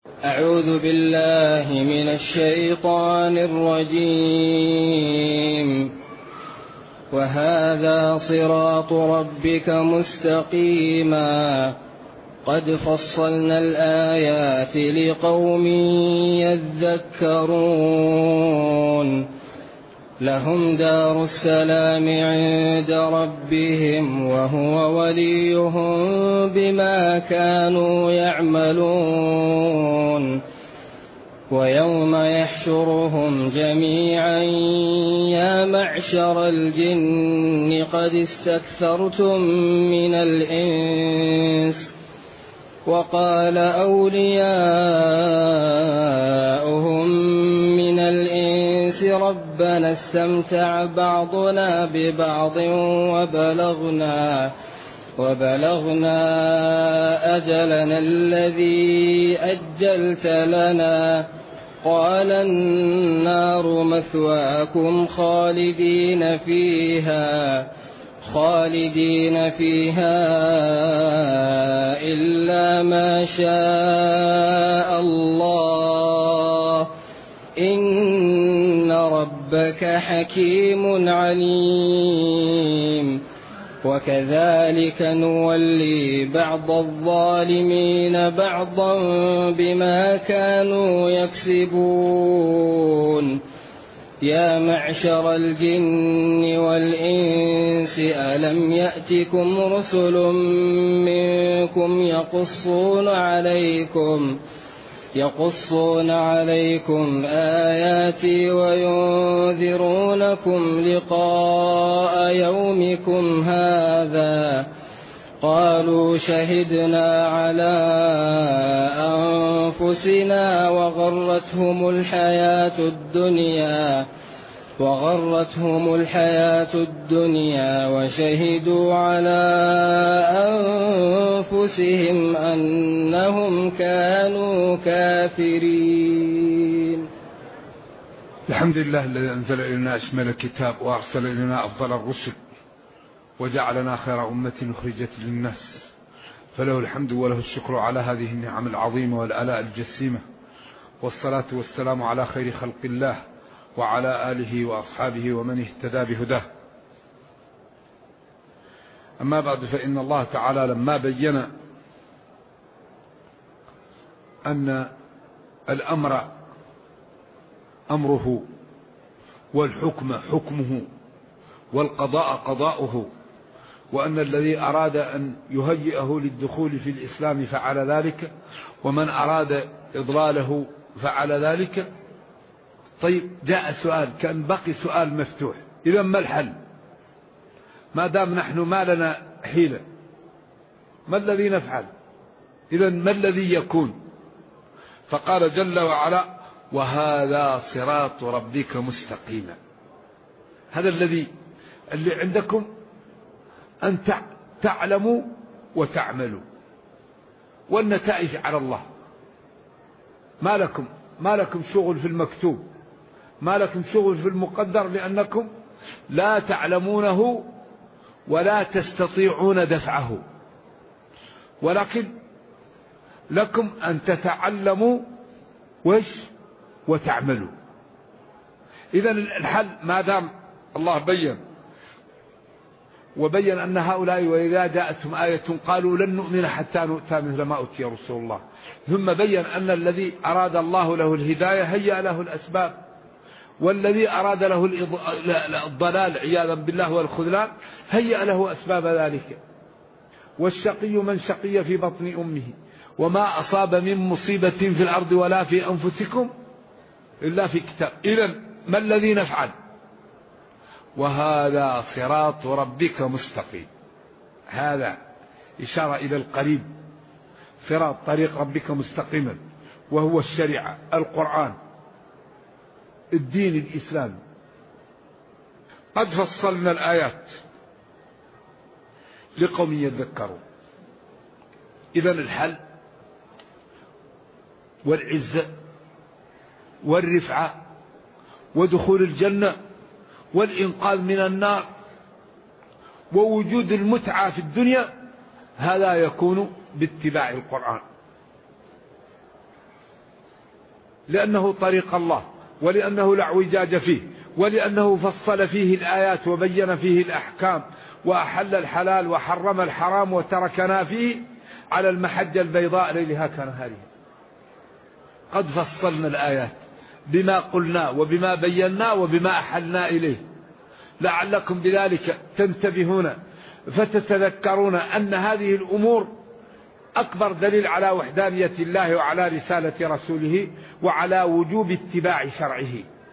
أعوذ بالله من الشيطان الرجيم. وهذا صراط ربك مستقيما قد فصلنا الآيات لقوم يذكرون. لهم دار السلام عند ربهم وهو وليهم بما كانوا يعملون. ويوم يحشرهم جميعا يا معشر الجن قد استكثرتم من الإنس. وقال أولياؤهم من الإنس ربنا استمتع بعضنا ببعض وبلغنا أجلنا الذي أجلت لنا قال النار مثواكم خالدين فيها إلا ما شاء الله إن ربك حكيم عليم. وكذلك نولي بعض الظالمين بعضا بما كانوا يكسبون. يا معشر الجن والإنس ألم يأتكم رسل منكم يقصون عليكم آياتي وينذرونكم لقاء يومكم هذا قالوا شهدنا على أنفسنا وغرتهم الحياة الدنيا وشهدوا على أنفسهم أنهم كانوا كافرين. الحمد لله الذي أنزل إلينا أشمل الكتاب وأرسل إلينا أفضل الرسل وجعلنا خير أمة أخرجت للناس، فله الحمد وله الشكر على هذه النعم العظيمة والآلاء الجسيمة، والصلاة والسلام على خير خلق الله وعلى آله وأصحابه ومن اهتدى بهداه. أما بعد، فإن الله تعالى لما بين أن الأمر أمره والحكم حكمه والقضاء قضاؤه، وأن الذي أراد أن يهيئه للدخول في الإسلام فعل ذلك، ومن أراد إضلاله فعل ذلك. طيب، جاء سؤال، كان بقي سؤال مفتوح، إذا ما الحل؟ ما دام نحن ما لنا حيلة، ما الذي نفعل؟ إذا ما الذي يكون؟ فقال جل وعلا: وهذا صراط ربك مستقيما. هذا اللي عندكم أن تعلموا وتعملوا، والنتائج على الله. ما لكم شغل في المكتوب، ما لكم شغل في المقدر، لأنكم لا تعلمونه ولا تستطيعون دفعه، ولكن لكم أن تتعلموا وتعملوا. إذن الحل، ما دام الله وبين أن هؤلاء وإذا جاءتهم آية قالوا لن نؤمن حتى نؤتى مثل ما أوتي رسول الله، ثم بين أن الذي أراد الله له الهداية هيأ له الأسباب، والذي أراد له الضلال عياذا بالله والخذلان هيأ له أسباب ذلك. والشقي من شقي في بطن أمه، وما أصاب من مصيبة في الأرض ولا في أنفسكم إلا في كتاب. إذن ما الذي نفعل؟ وهذا صراط ربك مستقيم. هذا إشارة إلى القريب، صراط طريق ربك مستقيما، وهو الشريعة، القرآن، الدين الإسلامي. قد فصلنا الآيات لقوم يذكرون. إذن الحل والعزة والرفعة ودخول الجنة والإنقاذ من النار ووجود المتعة في الدنيا، هذا يكون باتباع القرآن. لأنه طريق الله، ولأنه لا اعوجاج فيه، ولأنه فصل فيه الآيات وبين فيه الأحكام، وأحل الحلال وحرم الحرام، وتركنا فيه على المحجة البيضاء ليلها كنهارها. قد فصلنا الآيات بما قلنا وبما بينا وبما أحلنا إليه، لعلكم بذلك تنتبهون فتتذكرون أن هذه الأمور أكبر دليل على وحدانية الله وعلى رسالة رسوله وعلى وجوب اتباع شرعه.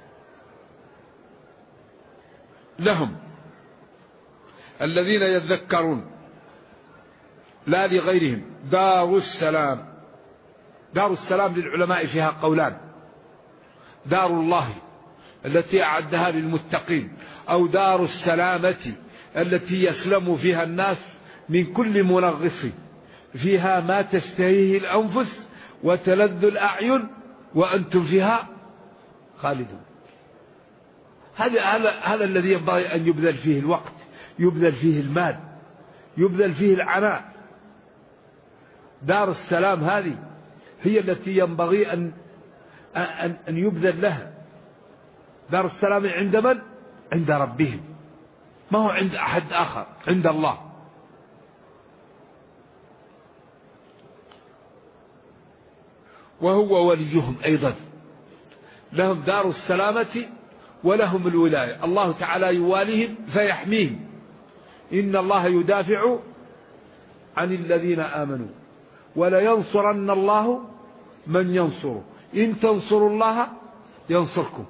لهم الذين يذكرون لا لغيرهم دار السلام. دار السلام للعلماء فيها قولان: دار الله التي أعدها للمتقين، أو دار السلامة التي يسلم فيها الناس من كل منغص، فيها ما تشتهيه الأنفس وتلذ الأعين وأنتم فيها خالدون. هذا الذي ينبغي أن يبذل فيه الوقت، يبذل فيه المال، يبذل فيه العناء. دار السلام هذه هي التي ينبغي أن يبذل لها. دار السلام عند من؟ عند ربهم، ما هو عند أحد آخر، عند الله. وهو وليهم أيضا. لهم دار السلامة ولهم الولاية. الله تعالى يواليهم فيحميهم. إن الله يدافع عن الذين آمنوا ولينصرن الله من ينصره، إن تنصروا الله ينصركم،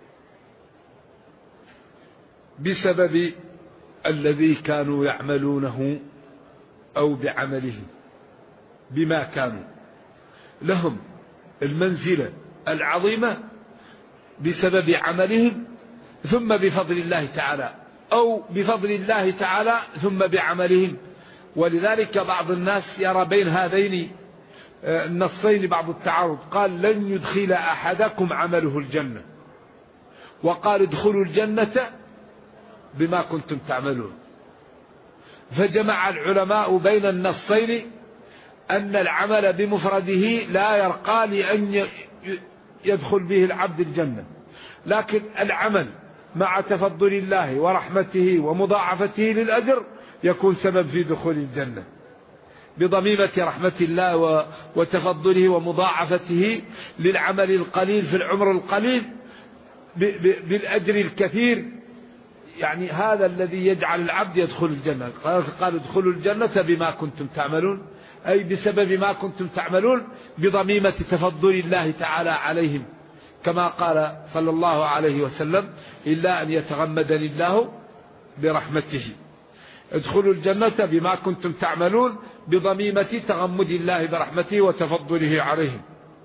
بسبب الذي كانوا يعملونه أو بعمله، بما كانوا. لهم المنزلة العظيمة بسبب عملهم ثم بفضل الله تعالى، أو بفضل الله تعالى ثم بعملهم. ولذلك بعض الناس يرى بين هذين النصين بعض التعارض. قال: لن يدخل أحدكم عمله الجنة، وقال: ادخلوا الجنة بما كنتم تعملون. فجمع العلماء بين النصين أن العمل بمفرده لا يرقى لأن يدخل به العبد الجنة، لكن العمل مع تفضل الله ورحمته ومضاعفته للأجر يكون سبب في دخول الجنة، بضميمة رحمة الله وتفضله ومضاعفته للعمل القليل في العمر القليل بالأجر الكثير. يعني هذا الذي يجعل العبد يدخل الجنة. قال: ادخلوا الجنة بما كنتم تعملون، أي بسبب ما كنتم تعملون، بضميمة تفضل الله تعالى عليهم، كما قال صلى الله عليه وسلم: إلا أن يتغمدني الله برحمته. ادخلوا الجنة بما كنتم تعملون، بضميمة تغمد الله برحمته وتفضله عليهم.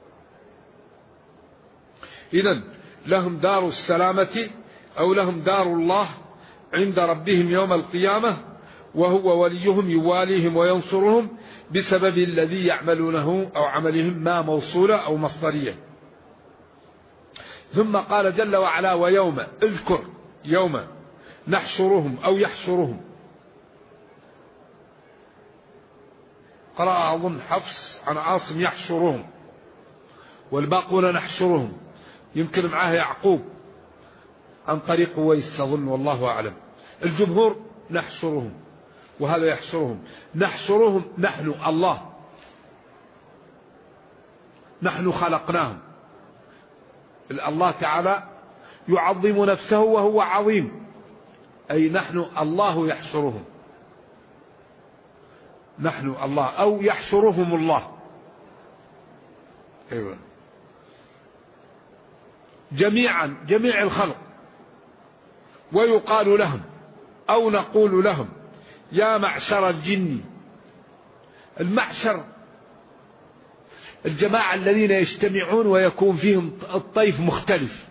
إذن لهم دار السلامة أو لهم دار الله عند ربهم يوم القيامة، وهو وليهم يواليهم وينصرهم بسبب الذي يعملونه أو عملهم، ما موصولة أو مصدرية. ثم قال جل وعلا: ويوم، اذكر يوم نحشرهم أو يحشرهم. قرأ أظن حفص عن عاصم يحشرهم، والباقون نحشرهم، يمكن معاه يعقوب عن طريق ويس أظن، والله أعلم. الجمهور نحشرهم، وهذا يحشرهم. نحشرهم نحن الله، نحن خلقناهم. الله تعالى يعظم نفسه وهو عظيم، أي نحن الله يحشرهم، نحن الله، أو يحشرهم الله. أيوة. جميعا، جميع الخلق. ويقال لهم أو نقول لهم: يا معشر الجن. المعشر الجماعة الذين يجتمعون ويكون فيهم الطيف مختلف،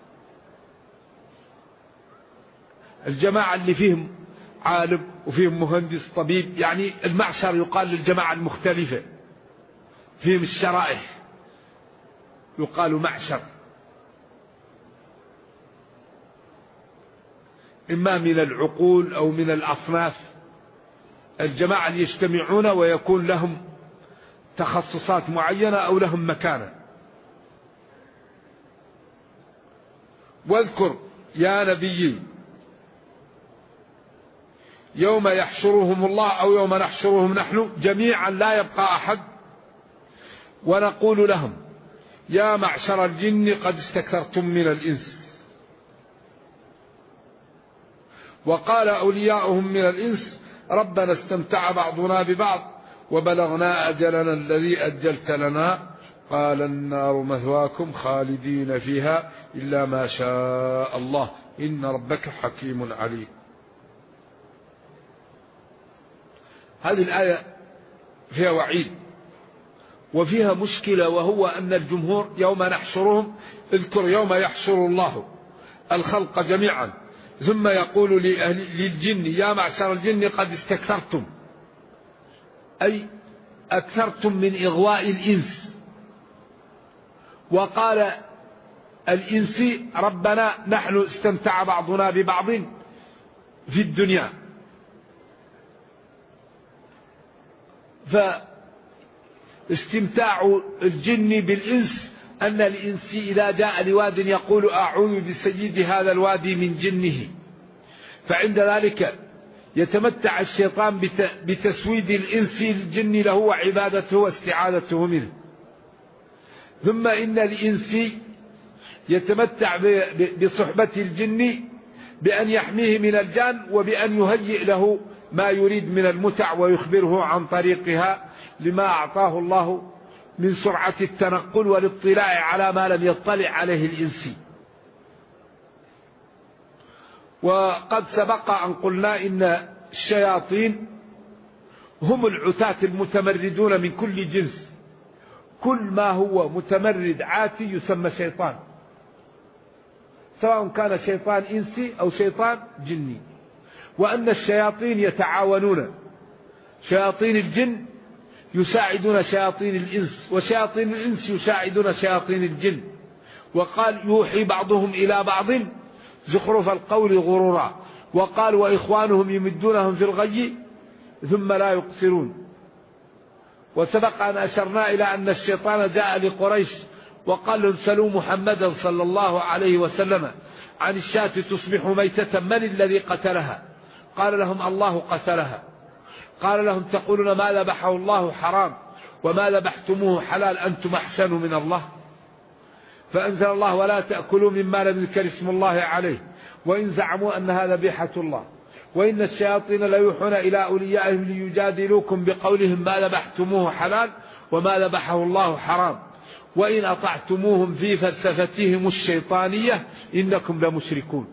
الجماعة اللي فيهم عالم وفيهم مهندس طبيب، يعني المعشر يقال للجماعة المختلفة، فيهم الشرائح يقال معشر، إما من العقول أو من الأصناف. الجماعة اللي يجتمعون ويكون لهم تخصصات معينة أو لهم مكانة. واذكر يا نبي يوم يحشرهم الله أو يوم نحشرهم نحن جميعا لا يبقى أحد ونقول لهم يا معشر الجن قد استكثرتم من الإنس. وقال أولياؤهم من الإنس ربنا استمتع بعضنا ببعض وبلغنا أجلنا الذي أجلت لنا قال النار مثواكم خالدين فيها إلا ما شاء الله إن ربك حكيم عليم. هذه الآية فيها وعيد وفيها مشكلة، وهو أن الجمهور يوم نحشرهم، اذكر يوم يحشر الله الخلق جميعا ثم يقول للجن يا معشر الجن قد استكثرتم، أي أكثرتم من إغواء الإنس. وقال الإنس ربنا نحن استمتع بعضنا ببعض في الدنيا، فاستمتاع الجن بالإنس أن الإنس إذا جاء لواد يقول أعوذ بسيد هذا الوادي من جنه، فعند ذلك يتمتع الشيطان بتسويد الإنس الجن له وعبادته واستعاذته منه. ثم إن الإنس يتمتع بصحبة الجن بأن يحميه من الجان وبأن يهيئ له ما يريد من المتع ويخبره عن طريقها لما أعطاه الله من سرعة التنقل والاطلاع على ما لم يطلع عليه الإنسي. وقد سبق أن قلنا إن الشياطين هم العتاة المتمردون من كل جنس، كل ما هو متمرد عاتي يسمى شيطان، سواء كان شيطان إنسي أو شيطان جني. وأن الشياطين يتعاونون، شياطين الجن يساعدون شياطين الإنس وشياطين الإنس يساعدون شياطين الجن. وقال يوحي بعضهم إلى بعض زخرف القول غرورا، وقال وإخوانهم يمدونهم في الغي ثم لا يقصرون. وسبق أن أشرنا إلى أن الشيطان جاء لقريش وقال لهم سلوا محمدا صلى الله عليه وسلم عن الشاة تصبح ميتة من الذي قتلها؟ قال لهم الله قتلها. قال لهم تقولون ما ذبحه الله حرام وما ذبحتموه حلال أنتم أحسن من الله؟ فأنزل الله ولا تأكلوا مما لم يذكر اسم الله عليه وإن زعموا أنها ذبيحة الله وإن الشياطين ليوحون إلى أوليائهم ليجادلوكم بقولهم ما ذبحتموه حلال وما ذبحه الله حرام وإن أطعتموهم في فلسفتهم الشيطانية إنكم لمشركون.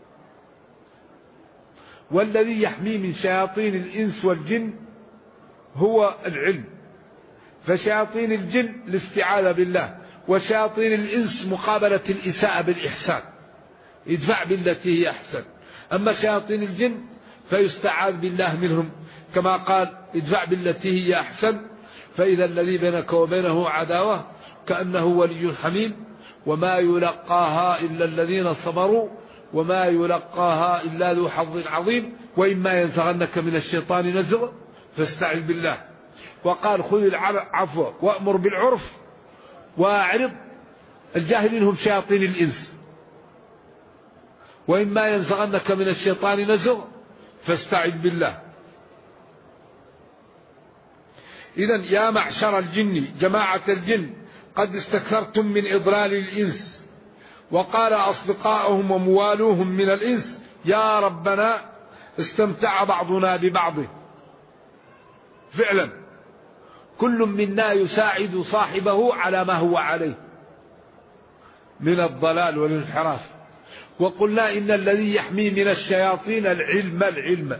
والذي يحمي من شياطين الإنس والجن هو العلم، فشياطين الجن الاستعاذة بالله، وشياطين الإنس مقابلة الإساءة بالإحسان، ادفع بالتي هي أحسن. أما شياطين الجن فيستعاذ بالله منهم كما قال ادفع بالتي هي أحسن فإذا الذي بينك وبينه عداوة كأنه ولي حميم وما يلقاها إلا الذين صبروا وما يلقاها إلا ذو حظ عظيم وإما ينزغنك من الشيطان نزغ فاستعذ بالله. وقال خذ العفو وأمر بالعرف وأعرض. الجاهلين هم شياطين الإنس. وإما ينزغنك من الشيطان نزغ فاستعذ بالله. إذن يا معشر الجن جماعة الجن قد استكثرتم من إضلال الإنس. وقال أصدقائهم وموالوهم من الإنس يا ربنا استمتع بعضنا ببعض. فعلا كل منا يساعد صاحبه على ما هو عليه من الضلال والانحراف. وقلنا إن الذي يحمي من الشياطين العلم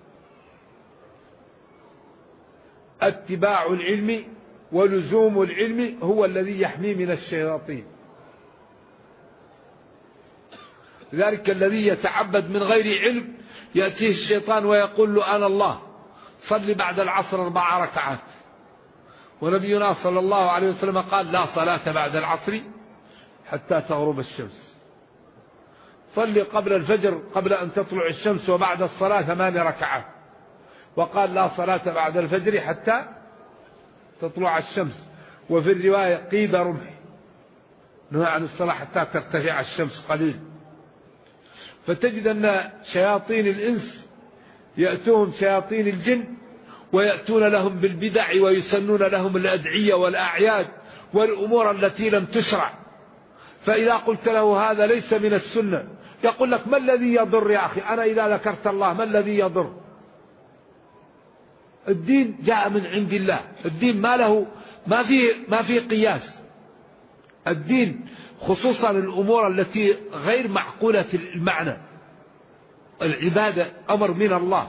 اتباع العلم ولزوم العلم هو الذي يحمي من الشياطين. لذلك الذي يتعبد من غير علم يأتيه الشيطان ويقول له أنا الله صل بعد العصر 4 ركعات. ونبينا صلى الله عليه وسلم قال لا صلاة بعد العصر حتى تغرب الشمس. صل قبل الفجر قبل أن تطلع الشمس وبعد الصلاة 8 ركعات. وقال لا صلاة بعد الفجر حتى تطلع الشمس. وفي الرواية قيد رمح، نهى عن الصلاة حتى ترتفع الشمس قليل. فتجد أن شياطين الإنس يأتون شياطين الجن ويأتون لهم بالبدع ويسنون لهم الأدعية والأعياد والأمور التي لم تشرع. فإذا قلت له هذا ليس من السنة يقول لك ما الذي يضر يا أخي؟ أنا إذا ذكرت الله ما الذي يضر؟ الدين جاء من عند الله، الدين ما فيه قياس. الدين خصوصا الأمور التي غير معقولة المعنى، العبادة أمر من الله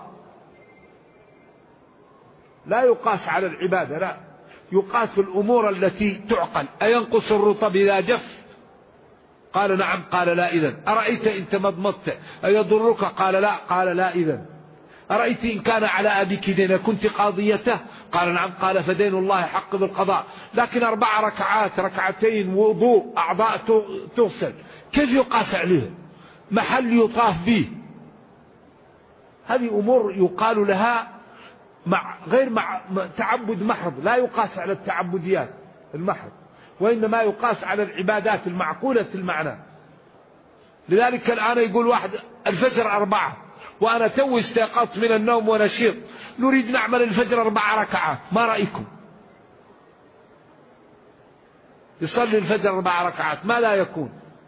لا يقاس على العبادة، لا يقاس الأمور التي تعقل. أينقص الرطب إذا جف؟ قال نعم. قال لا إذن. أرأيت إن تمضمضت أيضرك؟ قال لا. قال لا إذن. أرأيت إن كان على أبيك دين كنت قاضيته؟ قال نعم. قال فدين الله حق بالقضاء. لكن 4 ركعات، ركعتين وضوء، أعضاء تغسل، كيف يقاس عليه؟ محل يطاف به. هذه أمور يقال لها غير تعبد محض، لا يقاس على التعبديات المحض، وإنما يقاس على العبادات المعقولة المعنى. لذلك الآن يقول واحد الفجر 4 وأنا تو استيقظت من النوم ونشيط، نريد نعمل الفجر 4 ركعات، ما رأيكم؟ يصلي الفجر 4 ركعات ما لا يكون؟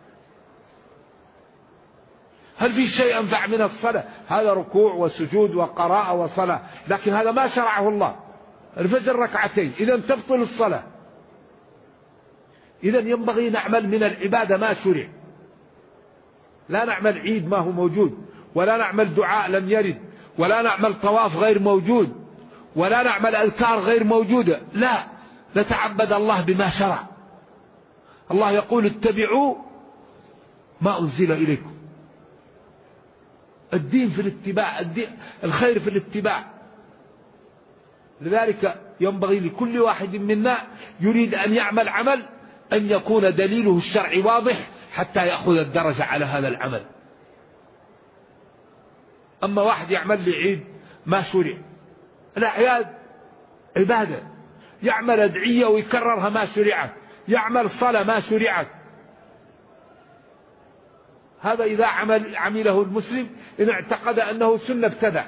هل في شيء أنفع من الصلاة؟ هذا ركوع وسجود وقراءة وصلاة، لكن هذا ما شرعه الله. الفجر 2 ركعتين، إذا تبطل الصلاة. إذا ينبغي نعمل من العبادة ما شرع، لا نعمل عيد ما هو موجود، ولا نعمل دعاء لم يرد، ولا نعمل طواف غير موجود، ولا نعمل أذكار غير موجودة، لا نتعبد الله بما شرع. الله يقول اتبعوا ما أنزل إليكم. الدين في الاتباع، الخير في الاتباع. لذلك ينبغي لكل واحد منا يريد أن يعمل عمل أن يكون دليله الشرعي واضح حتى يأخذ الدرجة على هذا العمل. أما واحد يعمل لي عيد ما شرع، الأعياد عبادة، يعمل أدعية ويكررها ما شرعت، يعمل صلاة ما شرعت. هذا إذا عمله المسلم إن اعتقد أنه سنة ابتدع.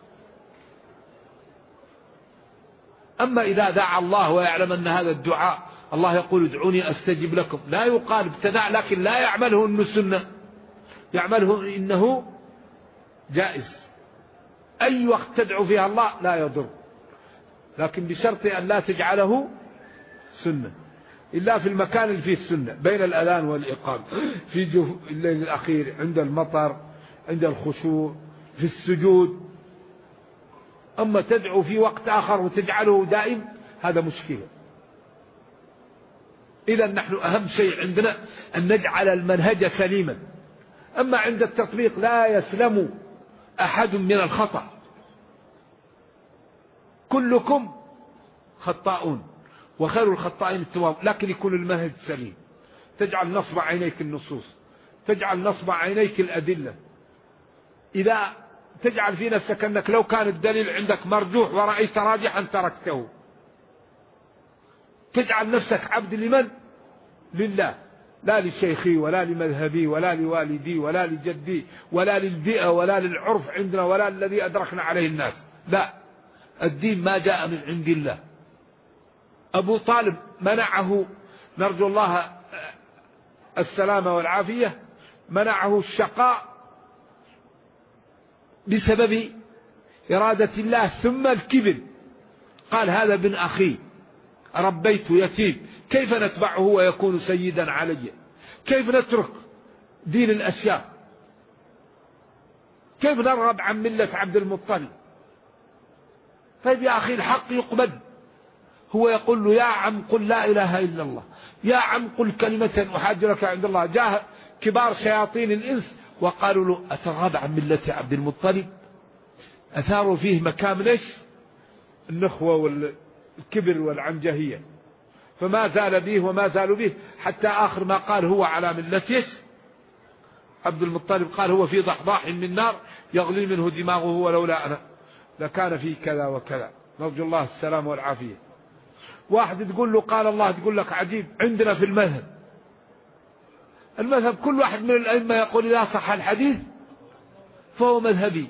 أما إذا دعا الله ويعلم أن هذا الدعاء الله يقول ادعوني أستجب لكم، لا يقال ابتدع، لكن لا يعمله إنه سنة، يعمله إنه جائز. أي وقت تدعو فيها الله لا يضر، لكن بشرط أن لا تجعله سنة، إلا في المكان اللي فيه السنة، بين الأذان والإقامة، في الليل الأخير، عند المطر، عند الخشوع، في السجود. أما تدعو في وقت آخر وتجعله دائم هذا مشكلة. إذا نحن أهم شيء عندنا أن نجعل المنهج سليما. أما عند التطبيق لا يسلم أحد من الخطأ، كلكم خطاؤون وخير الخطائين التواب، لكن يكون المنهج سليم. تجعل نصب عينيك النصوص، تجعل نصب عينيك الأدلة. إذا تجعل في نفسك أنك لو كان الدليل عندك مرجوح ورأيت راجحا تركته، تجعل نفسك عبد لمن؟ لله، لا لشيخي ولا لمذهبي ولا لوالدي ولا لجدي ولا للبيئة ولا للعرف عندنا ولا الذي أدركنا عليه الناس. لا، الدين ما جاء من عند الله. أبو طالب منعه، نرجو الله السلامة والعافية، منعه الشقاء بسبب إرادة الله ثم الكبر. قال هذا ابن أخي ربيت يتيم، كيف نتبعه ويكون سيدا علي؟ كيف نترك دين الأشياء؟ كيف نرغب عن ملة عبد المطلب؟ طيب يا أخي الحق يقبل. هو يقول له يا عم قل لا إله إلا الله، يا عم قل كلمة أحاج لك عند الله. جاء كبار شياطين الإنس وقالوا له أترغب عن ملة عبد المطلب؟ أثاروا فيه مكان إيش؟ النخوة والكبر والعنجهية، فما زال به وما زالوا به حتى آخر ما قال هو على ملة عبد المطلب. قال هو في ضحضاح من نار يغلي منه دماغه ولولا أنا لكان فيه كذا وكذا. نرجو الله السلام والعافية. واحد تقول له قال الله، تقول لك عجيب. عندنا في المذهب كل واحد من الأئمة يقول إذا صح الحديث فهو مذهبي.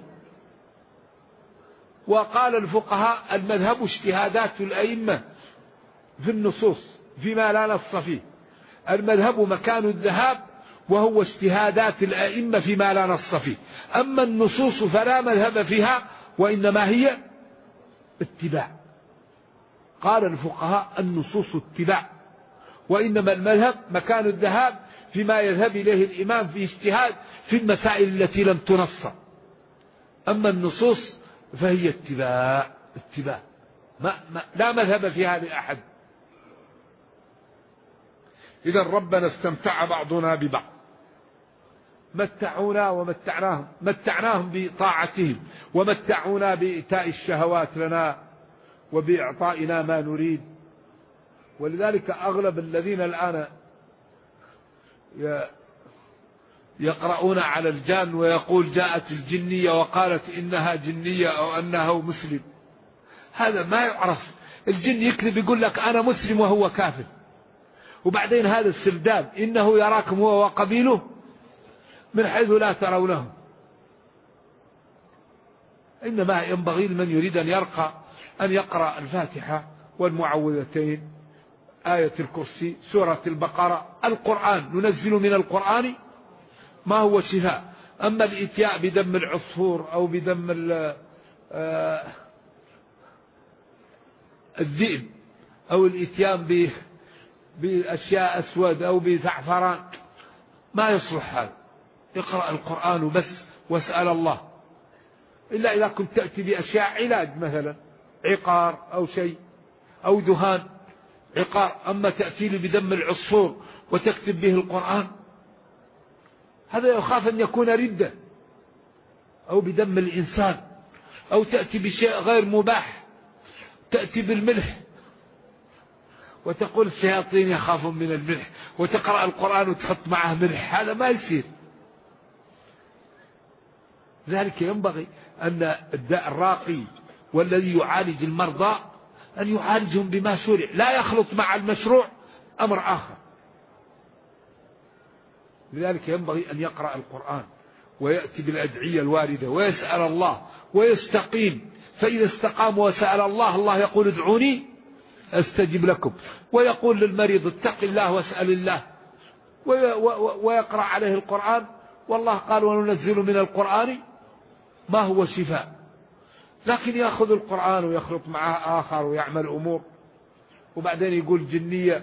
وقال الفقهاء المذهب اجتهادات الأئمة في النصوص فيما لا نص فيه. المذهب مكان الذهاب وهو اجتهادات الأئمة فيما لا نص فيه. أما النصوص فلا مذهب فيها وإنما هي اتباع. قال الفقهاء النصوص اتباع، وإنما المذهب مكان الذهاب فيما يذهب إليه الإمام في اجتهاد في المسائل التي لم تنص. أما النصوص فهي اتباع لا مذهب فيها لأحد. إذا ربنا استمتع بعضنا ببعض، متعونا ومتعناهم، متعناهم بطاعتهم ومتعونا بإيتاء الشهوات لنا وبإعطائنا ما نريد. ولذلك أغلب الذين الآن يقرؤون على الجان ويقول جاءت الجنية وقالت إنها جنية أو أنه مسلم، هذا ما يعرف. الجن يكذب يقول لك أنا مسلم وهو كافر، وبعدين هذا السرداب إنه يراكم هو وقبيله من حيث لا ترونه. إنما ينبغي لمن يريد أن يرقى أن يقرأ الفاتحة والمعوذتين، آية الكرسي، سورة البقرة، القرآن. ننزل من القرآن ما هو شفاء. أما الإتياء بدم العصفور أو بدم الذئب أو الإتيان بأشياء أسود أو بزعفران ما يصلح هذا. اقرأ القرآن بس واسأل الله، إلا إذا كنت تأتي بأشياء علاج مثلا عقار أو شيء أو دهان عقار. أما تأتي لي بدم العصفور وتكتب به القرآن هذا يخاف أن يكون ردة، أو بدم الإنسان، أو تأتي بشيء غير مباح، تأتي بالملح وتقول الشياطين يخافون من الملح وتقرأ القرآن وتحط معه ملح، هذا ما يصير. ذلك ينبغي أن الداء الراقي والذي يعالج المرضى أن يعالجهم بما شرع، لا يخلط مع المشروع أمر آخر. لذلك ينبغي أن يقرأ القرآن ويأتي بالأدعية الواردة ويسأل الله ويستقيم. فإذا استقام وسأل الله، الله يقول ادعوني أستجب لكم، ويقول للمريض اتق الله واسأل الله، ويقرأ عليه القرآن. والله قال وننزل من القرآن ما هو شفاء. لكن يأخذ القرآن ويخلط معه آخر ويعمل أمور، وبعدين يقول جنية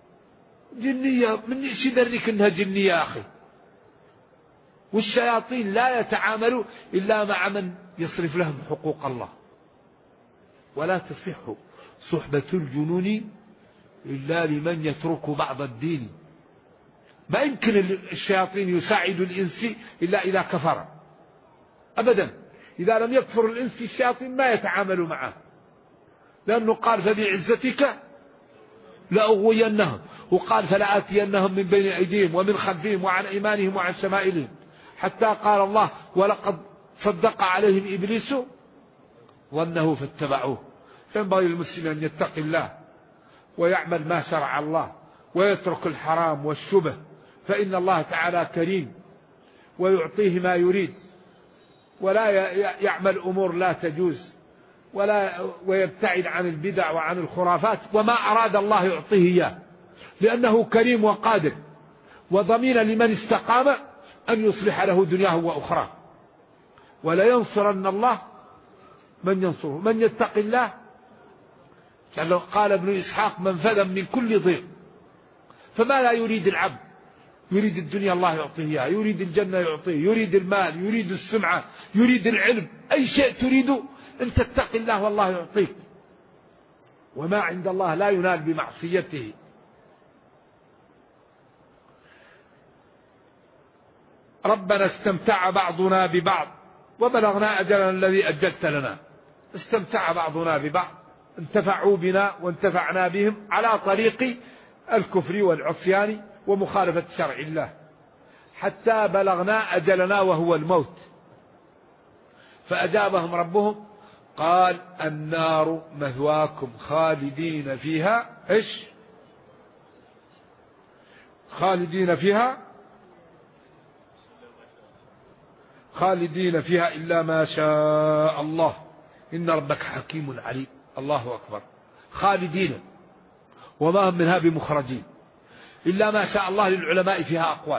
من إيش يدرك إنها جنية يا أخي؟ والشياطين لا يتعاملوا إلا مع من يصرف لهم حقوق الله. ولا تصح صحبة الجنون إلا لمن يترك بعض الدين. ما يمكن الشياطين يساعد الإنس إلا إذا كفر أبدا. إذا لم يكفر الإنس الشياطين ما يتعامل معه، لأنه قال فبعزتك لأغوينهم، وقال فلآتينهم من بين أيديهم ومن خلفهم وعن أيمانهم وعن شمائلهم، حتى قال الله ولقد صدق عليهم إبليس ظنه فاتبعوه. فينبغي للمسلم أن يتقي الله ويعمل ما شرع الله ويترك الحرام والشبه، فإن الله تعالى كريم ويعطيه ما يريد، ولا يعمل أمور لا تجوز، ويبتعد عن البدع وعن الخرافات، وما أراد الله يعطيه إياه، لأنه كريم وقادر وضمين لمن استقام أن يصلح له دنياه وأخرى. ولا ينصرن الله من ينصره من يتق الله. قال ابن إسحاق منفذا من كل ضيق. فما لا يريد العبد؟ يريد الدنيا الله يعطيه إياه، يريد الجنة يعطيه، يريد المال، يريد السمعة، يريد العلم، أي شيء تريده أن تتق الله والله يعطيك. وما عند الله لا ينال بمعصيته. ربنا استمتع بعضنا ببعض وبلغنا أجلنا الذي أجلت لنا. استمتع بعضنا ببعض، انتفعوا بنا وانتفعنا بهم على طريق الكفر والعصيان ومخالفة شرع الله، حتى بلغنا أجلنا وهو الموت. فأجابهم ربهم قال النار مثواكم خالدين فيها. إيش؟ خالدين فيها، خالدين فيها إلا ما شاء الله إن ربك حكيم عليم. الله أكبر. خالدين وما هم منها بمخرجين إلا ما شاء الله. للعلماء فيها أقوال.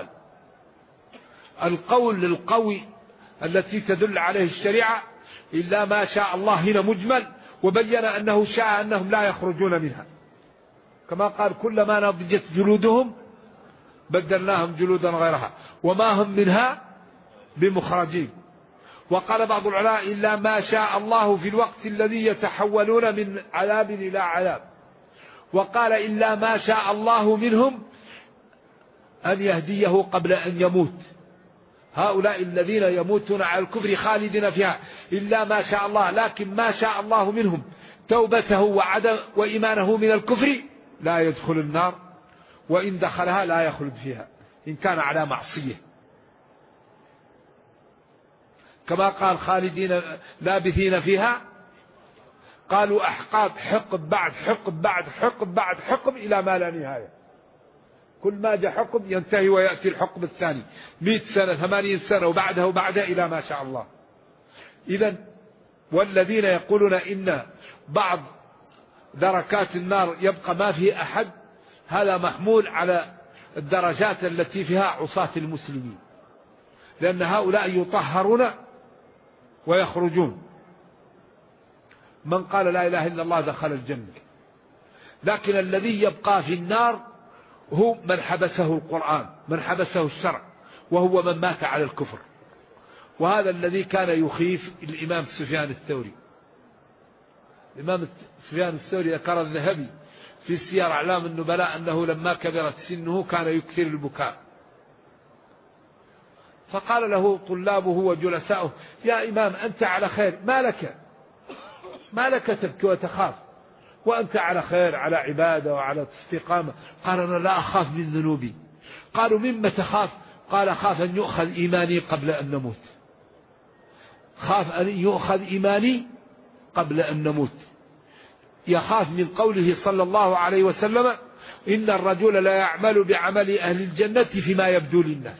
القول للقوي التي تدل عليه الشريعة إلا ما شاء الله هنا مجمل، وبين أنه شاء أنهم لا يخرجون منها، كما قال كلما نضجت جلودهم بدلناهم جلودا غيرها وما هم منها بمخرجين. وقال بعض العلماء إلا ما شاء الله في الوقت الذي يتحولون من عذاب إلى عذاب. وقال إلا ما شاء الله منهم أن يهديه قبل أن يموت. هؤلاء الذين يموتون على الكفر خالدين فيها إلا ما شاء الله، لكن ما شاء الله منهم توبته وعدم وإيمانه من الكفر لا يدخل النار، وإن دخلها لا يخلد فيها إن كان على معصية، كما قال خالدين لابثين فيها. قالوا أحقاب، حقب بعد حقب بعد حقب بعد حقب إلى ما لا نهاية. كل ما جاء حقب ينتهي ويأتي الحقب الثاني 100 سنة 80 سنة وبعدها إلى ما شاء الله. إذن والذين يقولون إن بعض دركات النار يبقى ما فيه أحد، هذا محمول على الدرجات التي فيها عصاة المسلمين، لأن هؤلاء يطهرون ويخرجون. من قال لا إله إلا الله دخل الجنة. لكن الذي يبقى في النار هو من حبسه القرآن، من حبسه الشرع، وهو من مات على الكفر. وهذا الذي كان يخيف الإمام سفيان الثوري. الإمام سفيان الثوري ذكر الذهبي في سير أعلام النبلاء أنه لما كبرت سنه كان يكثر البكاء، فقال له طلابه وجلساؤه يا إمام أنت على خير، ما لك تبكي وتخاف وأنت على خير، على عبادة وعلى استقامة؟ قال أنا لا أخاف من ذنوبي. قالوا مما تخاف؟ قال أخاف أن يؤخذ إيماني قبل أن نموت. خاف أن يؤخذ إيماني قبل أن نموت. يخاف من قوله صلى الله عليه وسلم إن الرجل لا يعمل بعمل أهل الجنة فيما يبدو للناس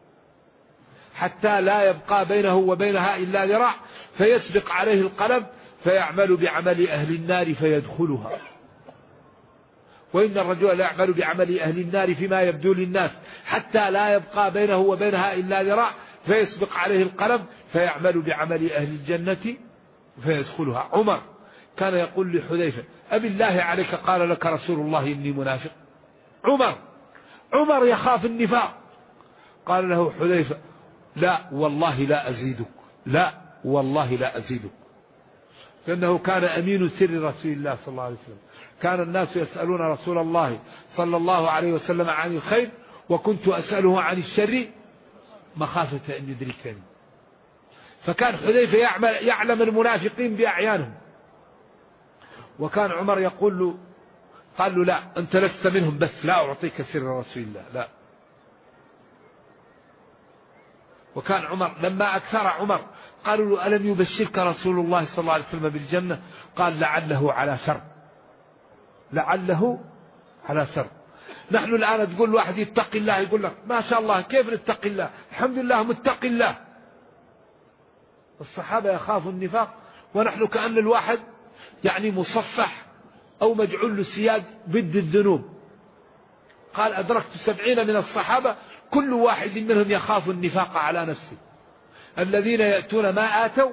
حتى لا يبقى بينه وبينها إلا ذراع فيسبق عليه القلم فيعمل بعمل أهل النار فيدخلها. وإن الرجل لا يعمل بعمل أهل النار فيما يبدو للناس حتى لا يبقى بينه وبينها إلا ذراع فيسبق عليه القلم فيعمل بعمل أهل الجنة فيدخلها. عمر كان يقول لحذيفة أبي الله عليك قال لك رسول الله إني منافق. عمر يخاف النفاق. قال له حذيفة لا والله لا أزيدك، لا والله لا أزيدك، لأنه كان أمين سر رسول الله صلى الله عليه وسلم. كان الناس يسألون رسول الله صلى الله عليه وسلم عن الخير وكنت أسأله عن الشر مخافة أن يدركني. فكان حذيفة يعلم المنافقين بأعيانهم. وكان عمر يقول له قال له لا أنت لست منهم بس لا أعطيك سر رسول الله لا. وكان عمر لما أكثر عمر قالوا له ألم يبشرك رسول الله صلى الله عليه وسلم بالجنة؟ قال لعله على شر، لعله على شر. نحن الآن تقول واحد يتقي الله يقول لك ما شاء الله كيف نتقي الله، الحمد لله متقي الله. الصحابة يخافوا النفاق ونحن كأن الواحد يعني مصفح أو مجعول له سياد ضد الذنوب. قال أدركت 70 من الصحابة كل واحد منهم يخاف النفاق على نفسه. الذين يأتون ما آتوا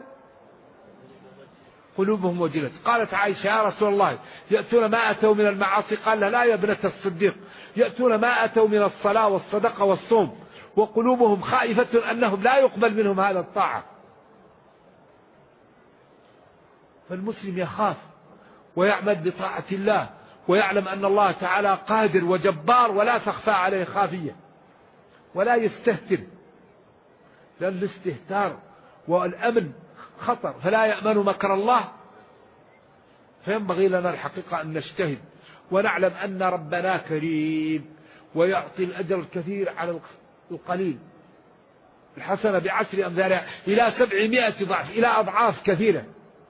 قلوبهم وجلت. قالت عائشة يا رسول الله يأتون ما آتوا من المعاصي؟ قال لا يا ابنة الصديق يأتون ما آتوا من الصلاة والصدقة والصوم وقلوبهم خائفة أنهم لا يقبل منهم هذا الطاعة. فالمسلم يخاف ويعمل بطاعة الله ويعلم أن الله تعالى قادر وجبار ولا تخفى عليه خافية ولا يستهتر، لأن الاستهتار والأمن خطر فلا يأمن مكر الله. فينبغي لنا الحقيقة أن نجتهد ونعلم أن ربنا كريم ويعطي الأجر الكثير على القليل. الحسنة بعشر أمثالها إلى 700 ضعف إلى أضعاف كثيرة.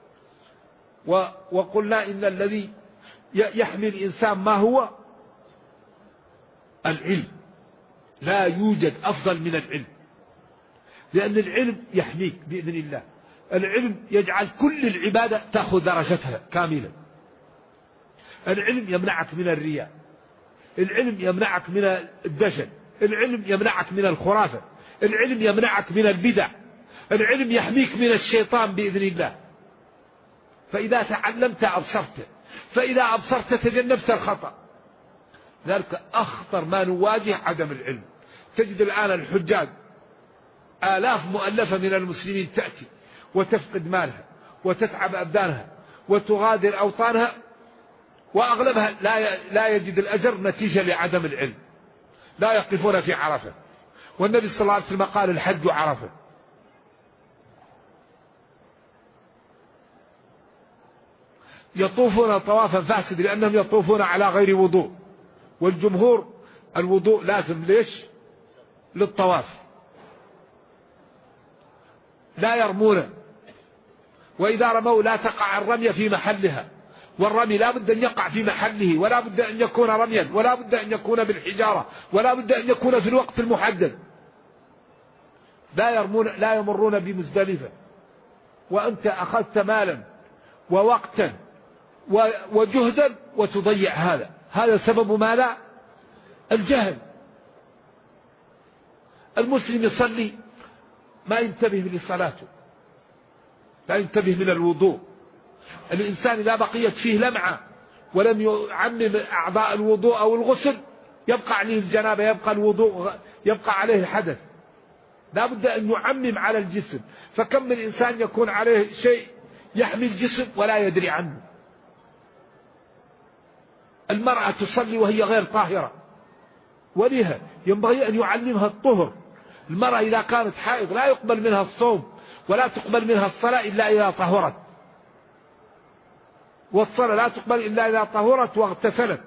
وقلنا إن الذي يحمي الإنسان ما هو العلم، لا يوجد أفضل من العلم. لأن العلم يحميك بإذن الله. العلم يجعل كل العبادة تأخذ درجتها كاملة. العلم يمنعك من الرياء، العلم يمنعك من الدجل، العلم يمنعك من الخرافة، العلم يمنعك من البدع، العلم يحميك من الشيطان بإذن الله. فإذا تعلمت أبصرت، فإذا أبصرت تجنبت الخطأ. ذلك أخطر ما نواجه عدم العلم. تجد الآن الحجاج آلاف مؤلفة من المسلمين تأتي وتفقد مالها وتتعب أبدانها وتغادر أوطانها، وأغلبها لا يجد الأجر نتيجة لعدم العلم. لا يقفون في عرفة، والنبي صلى الله عليه وسلم قال الحج عرفة. يطوفون طوافا فاسد لأنهم يطوفون على غير وضوء، والجمهور الوضوء لازم ليش؟ للطواف. لا يرمون، وإذا رموا لا تقع الرمية في محلها، والرمي لا بد أن يقع في محله، ولا بد أن يكون رميا، ولا بد أن يكون بالحجارة، ولا بد أن يكون في الوقت المحدد. لا يمرون بمزدلفة، وأنت أخذت مالا ووقتا وجهدا وتضيع هذا سبب ماذا؟ الجهل. المسلم يصلي ما ينتبه لصلاته، لا ينتبه من الوضوء. الإنسان إذا بقيت فيه لمعة ولم يعمم أعضاء الوضوء أو الغسل يبقى عليه الجنابة، يبقى الوضوء، يبقى عليه الحدث. لا بد أن يعمم على الجسم. فكم من إنسان يكون عليه شيء يحمي الجسم ولا يدري عنه. المرأة تصلي وهي غير طاهرة، ولها ينبغي أن يعلمها الطهر. المرأة إذا كانت حائض لا يقبل منها الصوم ولا تقبل منها الصلاة إلا إذا طهرت، والصلاة لا تقبل إلا إذا طهرت واغتسلت.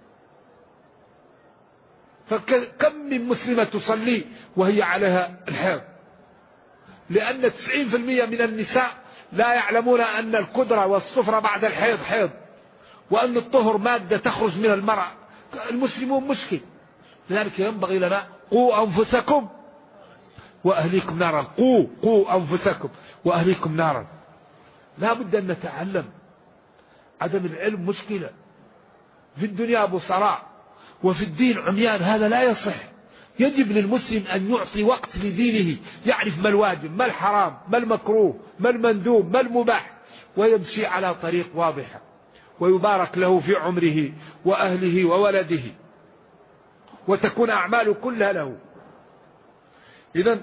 فكم من مسلمة تصلي وهي عليها الحيض؟ لأن 90% من النساء لا يعلمون أن الكدرة والصفرة بعد الحيض حيض، وأن الطهر مادة تخرج من المرأة. المسلمون مشكل. لذلك ينبغي لنا قوا أنفسكم وأهليكم نارا. قوا أنفسكم وأهليكم نارا. لا بد أن نتعلم. عدم العلم مشكلة. في الدنيا بصراء وفي الدين عميان، هذا لا يصح. يجب للمسلم أن يعطي وقت لدينه، يعرف ما الواجب، ما الحرام، ما المكروه، ما المندوب، ما المباح، ويمشي على طريق واضحة، ويبارك له في عمره وأهله وولده، وتكون أعماله كلها له. إذن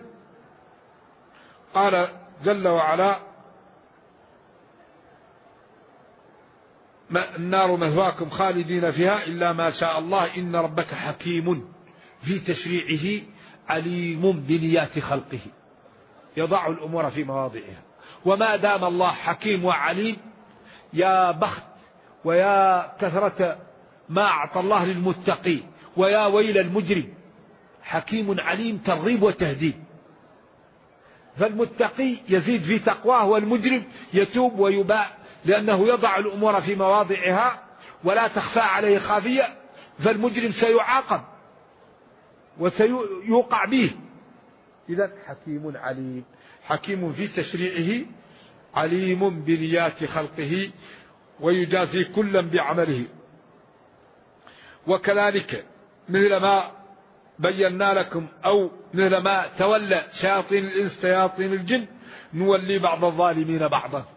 قال جل وعلا: النار مثواكم خالدين فيها إلا ما شاء الله إن ربك حكيم في تشريعه عليم بنيات خلقه، يضع الأمور في مواضعها. وما دام الله حكيم وعليم، يا بخت ويا كثرة ما أعطى الله للمتقي، ويا ويل المجرم. حكيم عليم ترغيب وتهديد. فالمتقي يزيد في تقواه، والمجرم يتوب ويباء، لأنه يضع الأمور في مواضعها ولا تخفى عليه خافية. فالمجرم سيعاقب وسيوقع به. إذن حكيم عليم، حكيم في تشريعه، عليم بنيات خلقه، ويجازي كلا بعمله. وكذلك مثل ما بينا لكم، أو مثل ما تولى شياطين الإنس شياطين الجن، نولي بعض الظالمين بعضا.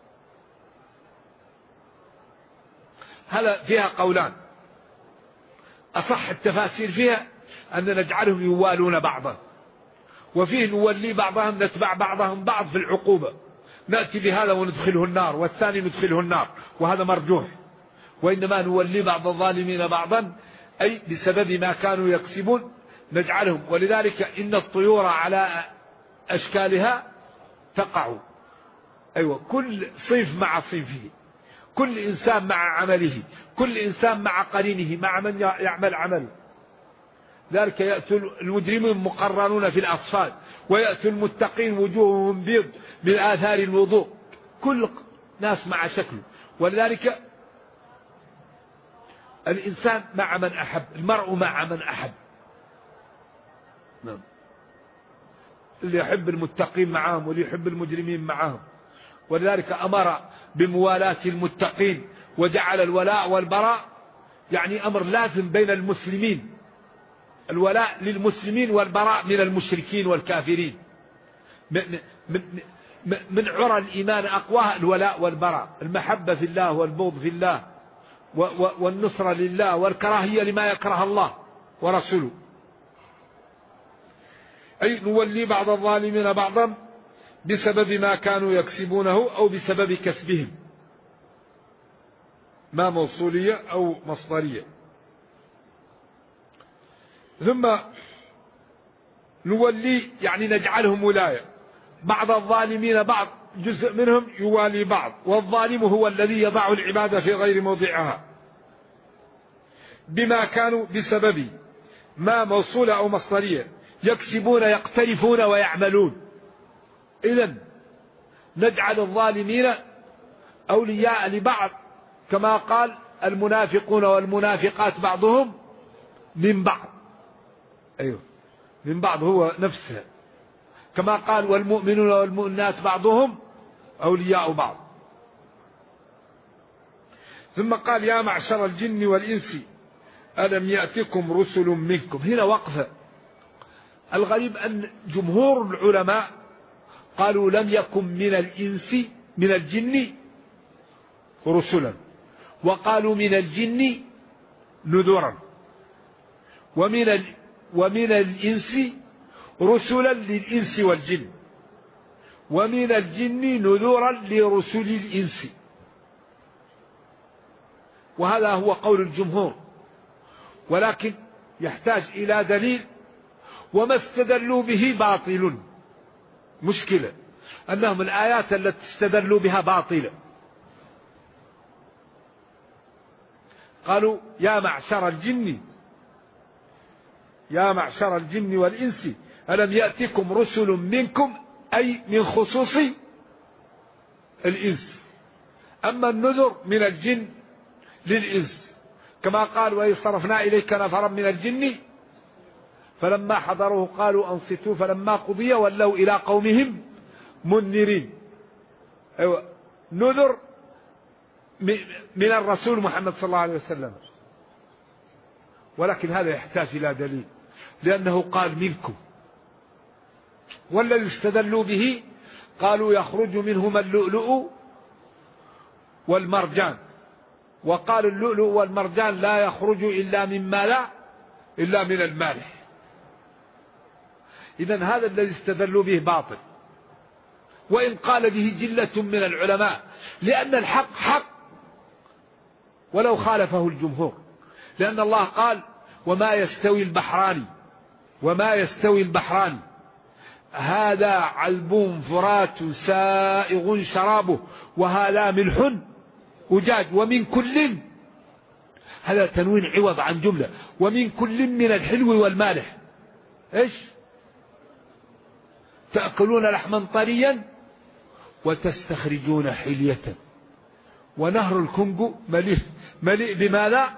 هذا فيها قولان. أصح التفاسير فيها أن نجعلهم يوالون بعضا، وفيه نولي بعضهم نتبع بعضهم بعض في العقوبة. نأتي بهذا وندخله النار، والثاني ندخله النار، وهذا مرجوح. وإنما نولي بعض الظالمين بعضا، أي بسبب ما كانوا يكسبون نجعلهم. ولذلك إن الطيور على أشكالها تقع. أيوة، كل صنف مع صنفه، كل إنسان مع عمله، كل إنسان مع قرينه، مع من يعمل عمل. ذلك يأتي المجرمين مقرنون في الأصفاد، ويأتي المتقين وجوههم بيض من آثار الوضوء. كل ناس مع شكله. ولذلك الإنسان مع من أحب، المرء مع من أحب. اللي يحب المتقين معهم واللي يحب المجرمين معهم. ولذلك أمر بموالاة المتقين وجعل الولاء والبراء يعني أمر لازم بين المسلمين، الولاء للمسلمين والبراء من المشركين والكافرين. من عرى الإيمان أقواها الولاء والبراء، المحبة في الله والبغض في الله والنصرة لله والكراهية لما يكره الله ورسوله. أي نولي بعض الظالمين بعضا بسبب ما كانوا يكسبونه أو بسبب كسبهم، ما موصولية أو مصدرية. ثم نولي يعني نجعلهم ولاية، بعض الظالمين بعض، جزء منهم يوالي بعض، والظالم هو الذي يضع العبادة في غير موضعها بما كانوا بسبب ما موصولة أو مصدرية يكسبون يقترفون ويعملون. إذن نجعل الظالمين أولياء لبعض، كما قال المنافقون والمنافقات بعضهم من بعض. أيوه من بعض هو نفسه، كما قال والمؤمنون والمؤمنات بعضهم أولياء بعض. ثم قال يا معشر الجن والإنس ألم يأتكم رسل منكم. هنا وقفة. الغريب أن جمهور العلماء قالوا لم يكن من الإنس من الجن رسلا، وقالوا من الجن نذرا، ومن الإنس رسلا للإنس والجن، ومن الجن نذرا لرسل الإنس. وهذا هو قول الجمهور، ولكن يحتاج إلى دليل، وما استدلوا به باطل. مشكلة أنهم الآيات التي استدلوا بها باطلة. قالوا يا معشر الجن والإنس ألم يأتكم رسل منكم، أي من خصوص الإنس. أما النذر من الجن للإنس، كما قال وإذ صرفنا إليك نفرا من الجن فلما حضروه قالوا أنصتوا فلما قضي ولوا إلى قومهم منذرين. أيوة نذر من الرسول محمد صلى الله عليه وسلم، ولكن هذا يحتاج إلى دليل، لأنه قال منكم. والذي استدلوا به قالوا يخرج منهما اللؤلؤ والمرجان، وقال اللؤلؤ والمرجان لا يخرج إلا مما لا إلا من المالح. إذن هذا الذي استدلوا به باطل، وإن قال به جلة من العلماء، لأن الحق حق ولو خالفه الجمهور. لأن الله قال وما يستوي البحران هذا عذب فرات سائغ شرابه وهذا ملح أجاج ومن كل، هذا تنوين عوض عن جملة، ومن كل من الحلو والمالح إيش تأكلون لحما طريا وتستخرجون حلية. ونهر الكونغو مليء بماذا؟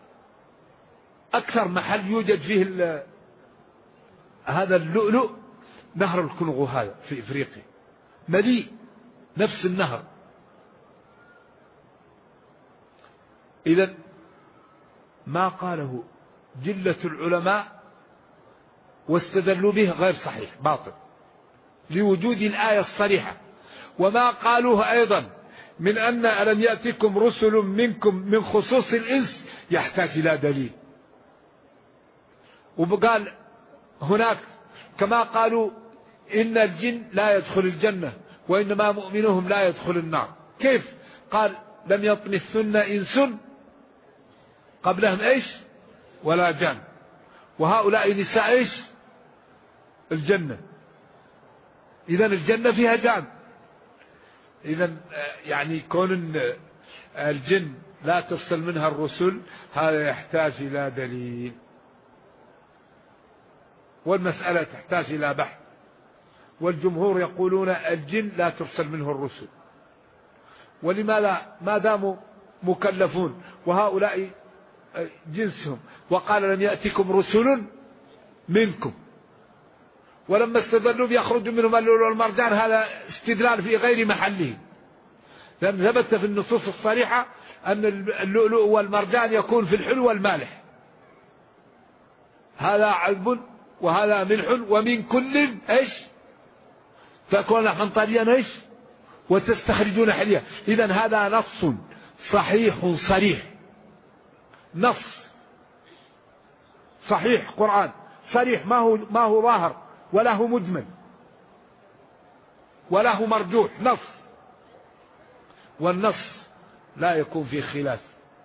أكثر محل يوجد فيه هذا اللؤلؤ نهر الكونغو هذا في إفريقيا، مليء نفس النهر. إذن ما قاله جلة العلماء واستدلوا به غير صحيح، باطل، لوجود الآية الصريحة. وما قالوه أيضا من أن ألم يأتكم رسل منكم من خصوص الإنس يحتاج إلى دليل. وقال هناك كما قالوا إن الجن لا يدخل الجنة وإنما مؤمنهم لا يدخل النار. كيف؟ قال لم يطمثن إنس قبلهم إيش ولا جان، وهؤلاء نساء إيش الجنة. إذن الجنة فيها جان. إذن يعني كون الجن لا ترسل منها الرسل هذا يحتاج إلى دليل، والمسألة تحتاج إلى بحث. والجمهور يقولون الجن لا ترسل منه الرسل. ولماذا؟ ما داموا مكلفون وهؤلاء جنسهم، وقال لم يأتكم رسل منكم، ولما استدلوا بيخرج منهم اللؤلؤ والمرجان هذا استدلال في غير محله، لأن ثبت في النصوص الصريحة أن اللؤلؤ والمرجان يكون في الحلو والمالح، هذا عذب وهذا ملح ومن كل ايش تأكلون لحما طريا ايش وتستخرجون حليا. إذن هذا نص صحيح صريح، نص صحيح قرآن صريح، ما هو ظاهر ولا هو مجمل ولا هو مرجوح، نص، والنص لا يكون فيه خلاف.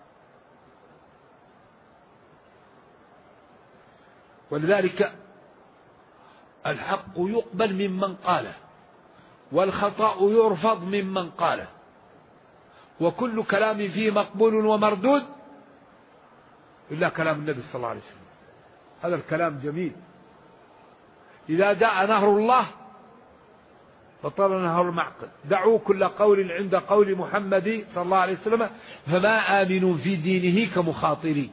ولذلك الحق يقبل ممن قاله، والخطأ يرفض ممن قاله، وكل كلام فيه مقبول ومردود إلا كلام النبي صلى الله عليه وسلم. هذا الكلام جميل. إذا جاء نهر الله بطل نهر المعقل. دعوا كل قول عند قول محمد صلى الله عليه وسلم، فما آمن في دينه كمخاطرين.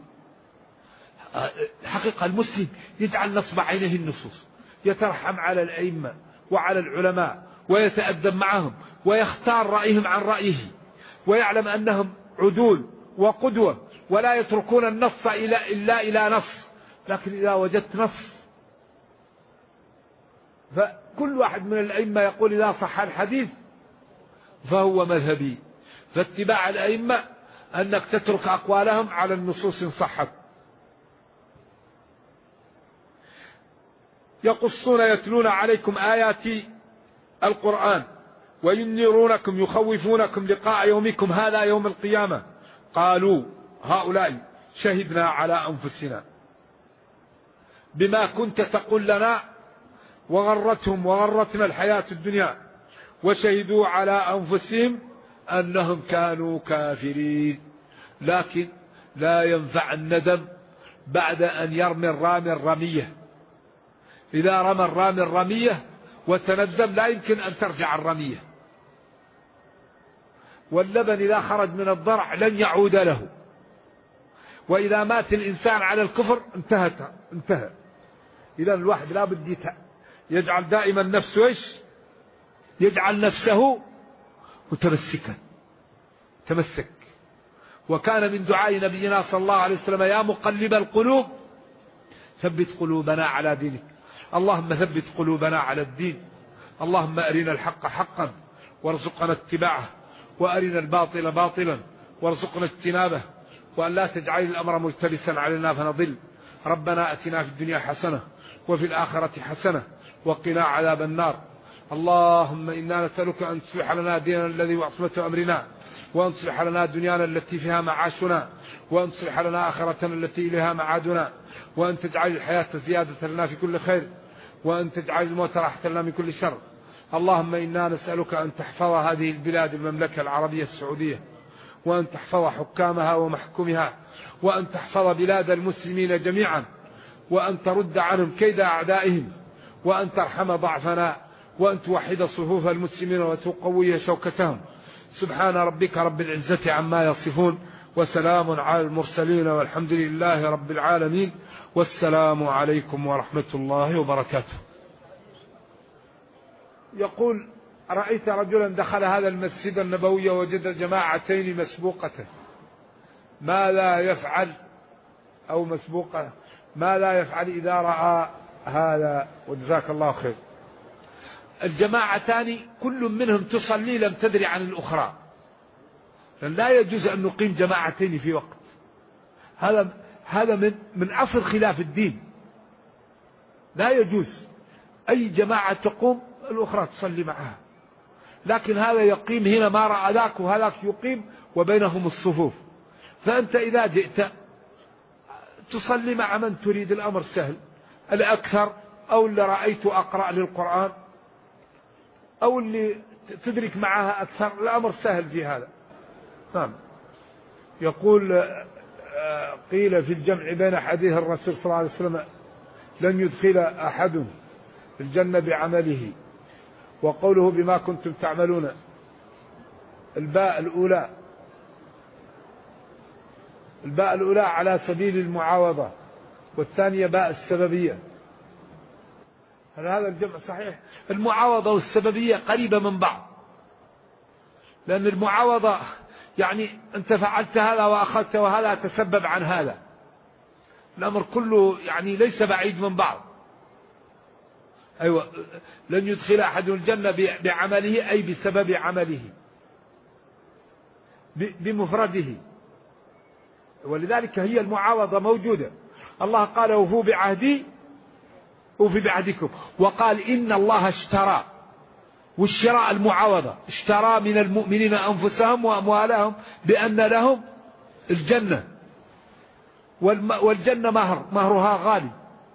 حقيقة المسلم يجعل نصب عينه النصوص، يترحم على الأئمة وعلى العلماء ويتأدب معهم ويختار رأيهم عن رأيه، ويعلم أنهم عدول وقدوة، ولا يتركون النص إلا إلى نص. لكن إذا وجدت نص، فكل واحد من الأئمة يقول إذا صح الحديث فهو مذهبي. فاتباع الأئمة أنك تترك أقوالهم على النصوص إن صحت. يقصون يتلون عليكم آيات القرآن وينذرونكم يخوفونكم لقاء يومكم هذا يوم القيامة. قالوا هؤلاء شهدنا على أنفسنا بما كنت تقول لنا وغرتنا الحياة الدنيا، وشهدوا على أنفسهم أنهم كانوا كافرين. لكن لا ينفع الندم بعد أن يرمي الرامي الرمية. إذا رمى الرامي الرمية وتندم لا يمكن أن ترجع الرمية. واللبن إذا خرج من الضرع لن يعود له. وإذا مات الإنسان على الكفر انتهى. إذا الواحد لا بد يجعل دائما نفسه إيش؟ يجعل نفسه تمسك. وكان من دعاء نبينا صلى الله عليه وسلم يا مقلب القلوب ثبت قلوبنا على دينك. اللهم ثبت قلوبنا على الدين. اللهم أرنا الحق حقا وارزقنا اتباعه، وأرنا الباطل باطلا وارزقنا اجتنابه، وأن لا تجعل الأمر ملتبسا علينا فنضل. ربنا أتنا في الدنيا حسنة وفي الآخرة حسنة وقنا عذاب النار. اللهم إنا نسألك أن تصلح لنا ديننا الذي وعصمة أمرنا، وأن تصلح لنا دنيانا التي فيها معاشنا، وأن تصلح لنا آخرتنا التي إليها معادنا، وأن تجعل الحياة زيادة لنا في كل خير، وأن تجعل الموت راحة لنا من كل شر. اللهم إنا نسألك أن تحفظ هذه البلاد المملكة العربية السعودية، وأن تحفظ حكامها ومحكومها، وأن تحفظ بلاد المسلمين جميعا، وأن ترد عنهم كيد أعدائهم، وأن ترحم ضعفنا، وأن توحد صفوف المسلمين وتقوي شوكتهم. سبحان ربك رب العزة عما يصفون، وسلام على المرسلين، والحمد لله رب العالمين، والسلام عليكم ورحمة الله وبركاته. يقول: رأيت رجلا دخل هذا المسجد النبوي ووجد جماعتين مسبوقة، ماذا يفعل؟ أو مسبوقة، ماذا يفعل إذا رأى هذا؟ وجزاك الله خير. الجماعتان كل منهم تصلي لم تدري عن الأخرى، لأن لا يجوز أن نقيم جماعتين في وقت. هذا من أصل خلاف الدين. لا يجوز أي جماعة تقوم الأخرى تصلي معها، لكن هذا يقيم هنا ما رأى ذاك، وهذاك يقيم وبينهم الصفوف. فأنت إذا جئت تصلي مع من تريد، الأمر سهل. الأكثر أو اللي رأيت أقرأ للقرآن أو اللي تدرك معها أكثر، الأمر سهل في هذا. نعم. يقول: قيل في الجمع بين حديث الرسول صلى الله عليه وسلم لن يدخل أحد الجنة بعمله، وقوله بما كنتم تعملون، الباء الأولى على سبيل المعاوضة، والثانية باء السببية. هل هذا الجمع صحيح؟ المعاوضة والسببية قريبة من بعض، لأن المعاوضة يعني أنت فعلت هذا وأخذت وهذا تسبب عن هذا، الأمر كله يعني ليس بعيد من بعض. أيوة، لن يدخل أحد الجنة بعمله أي بسبب عمله بمفرده، ولذلك هي المعاوضة موجودة. الله قال وفوا بعهدي أوفي بعهدكم، وقال إن الله اشترى، والشراء المعاوضة، اشترى من المؤمنين أنفسهم وأموالهم بأن لهم الجنة، والجنة مهرها غالي.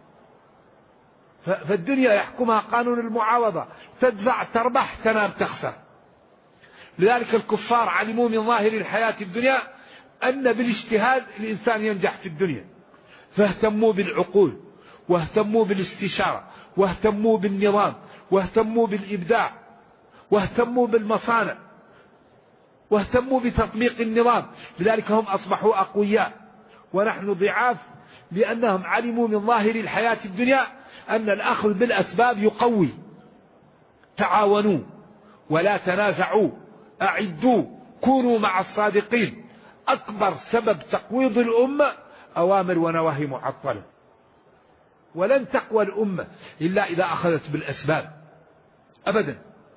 فالدنيا يحكمها قانون المعاوضة، تدفع تربح تنام تخسر. لذلك الكفار علموا من ظاهر الحياة الدنيا أن بالاجتهاد الإنسان ينجح في الدنيا، فاهتموا بالعقول، واهتموا بالاستشارة، واهتموا بالنظام، واهتموا بالإبداع، واهتموا بالمصانع، واهتموا بتطبيق النظام. لذلك هم أصبحوا أقوياء ونحن ضعاف، لأنهم علموا من ظاهر الحياة الدنيا أن الأخذ بالأسباب يقوي. تعاونوا ولا تنازعوا، أعدوا، كونوا مع الصادقين. أكبر سبب تقويض الأمة أوامر ونواهي معطلة، ولن تقوى الأمة إلا إذا أخذت بالأسباب أبدا.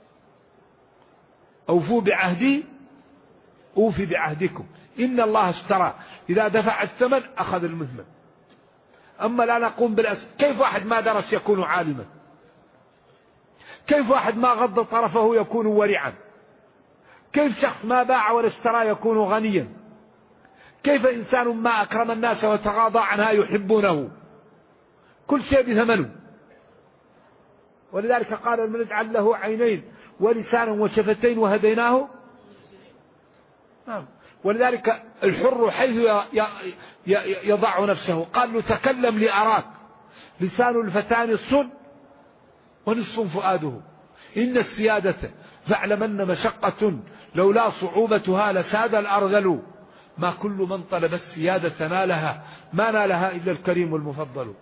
أوفوا بعهدي أوفي بعهدكم، إن الله اشترى، إذا دفع الثمن أخذ المثمن. أما لا نقوم بالأسباب، كيف واحد ما درس يكون عالما؟ كيف واحد ما غض طرفه يكون ورعا؟ كيف شخص ما باع ولا اشترى يكون غنيا؟ كيف إنسان ما أكرم الناس وتغاضى عنها يحبونه؟ كل شيء بثمنه. ولذلك قال نجعل له عينين ولسانا وشفتين وهديناه. ولذلك الحر حيث يضع نفسه قال له تكلم لأراك، لسان الفتان الصن ونصف فؤاده، إن السيادة فاعلمن مشقة لولا صعوبتها لساد الأرذل، ما كل من طلب السيادة نالها، ما نالها إلا الكريم المفضل.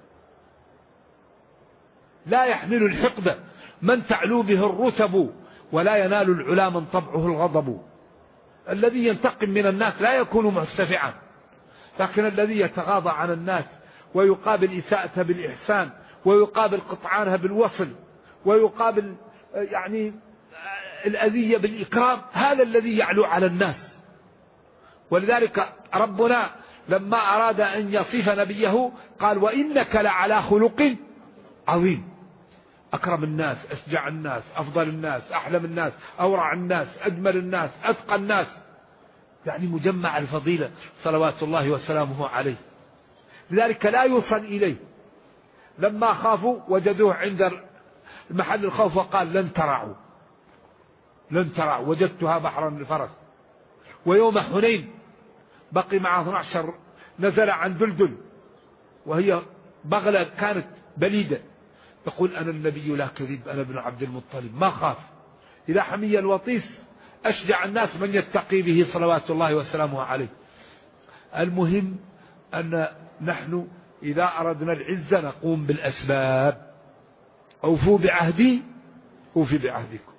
لا يحمل الحقد من تعلو به الرتب، ولا ينال العلا من طبعه الغضب. الذي ينتقم من الناس لا يكون مستفعا، لكن الذي يتغاضى عن الناس ويقابل إساءة بالإحسان، ويقابل قطعانها بالوصل، ويقابل يعني الأذية بالإكرام، هذا الذي يعلو على الناس. ولذلك ربنا لما أراد أن يصف نبيه قال وإنك لعلى خلق عظيم. أكرم الناس، أشجع الناس، أفضل الناس، أحلم الناس، أورع الناس، أجمل الناس، أتقى الناس، يعني مجمع الفضيلة صلوات الله وسلامه عليه. لذلك لا يوصل إليه. لما خافوا وجدوه عند محل الخوف وقال لن ترعوا، لن ترعوا، وجدتها بحرا للفرس. ويوم حنين بقي معه 12 نزل عن دلدل، وهي بغلة كانت بليدة، يقول أنا النبي لا كذب، أنا ابن عبد المطلب، ما خاف. إذا حمي الوطيس أشجع الناس من يتقي به صلوات الله وسلامه عليه. المهم أن نحن إذا أردنا العزة نقوم بالأسباب. أوفوا بعهدي أوفي بعهدكم.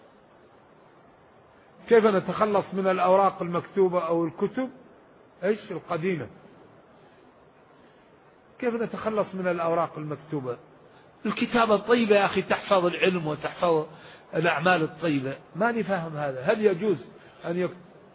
كيف نتخلص من الأوراق المكتوبة أو الكتب إيش القديمة؟ كيف نتخلص من الأوراق المكتوبة؟ الكتابة الطيبة يا أخي تحفظ العلم وتحفظ الأعمال الطيبة. ما نفهم هذا. هل يجوز أن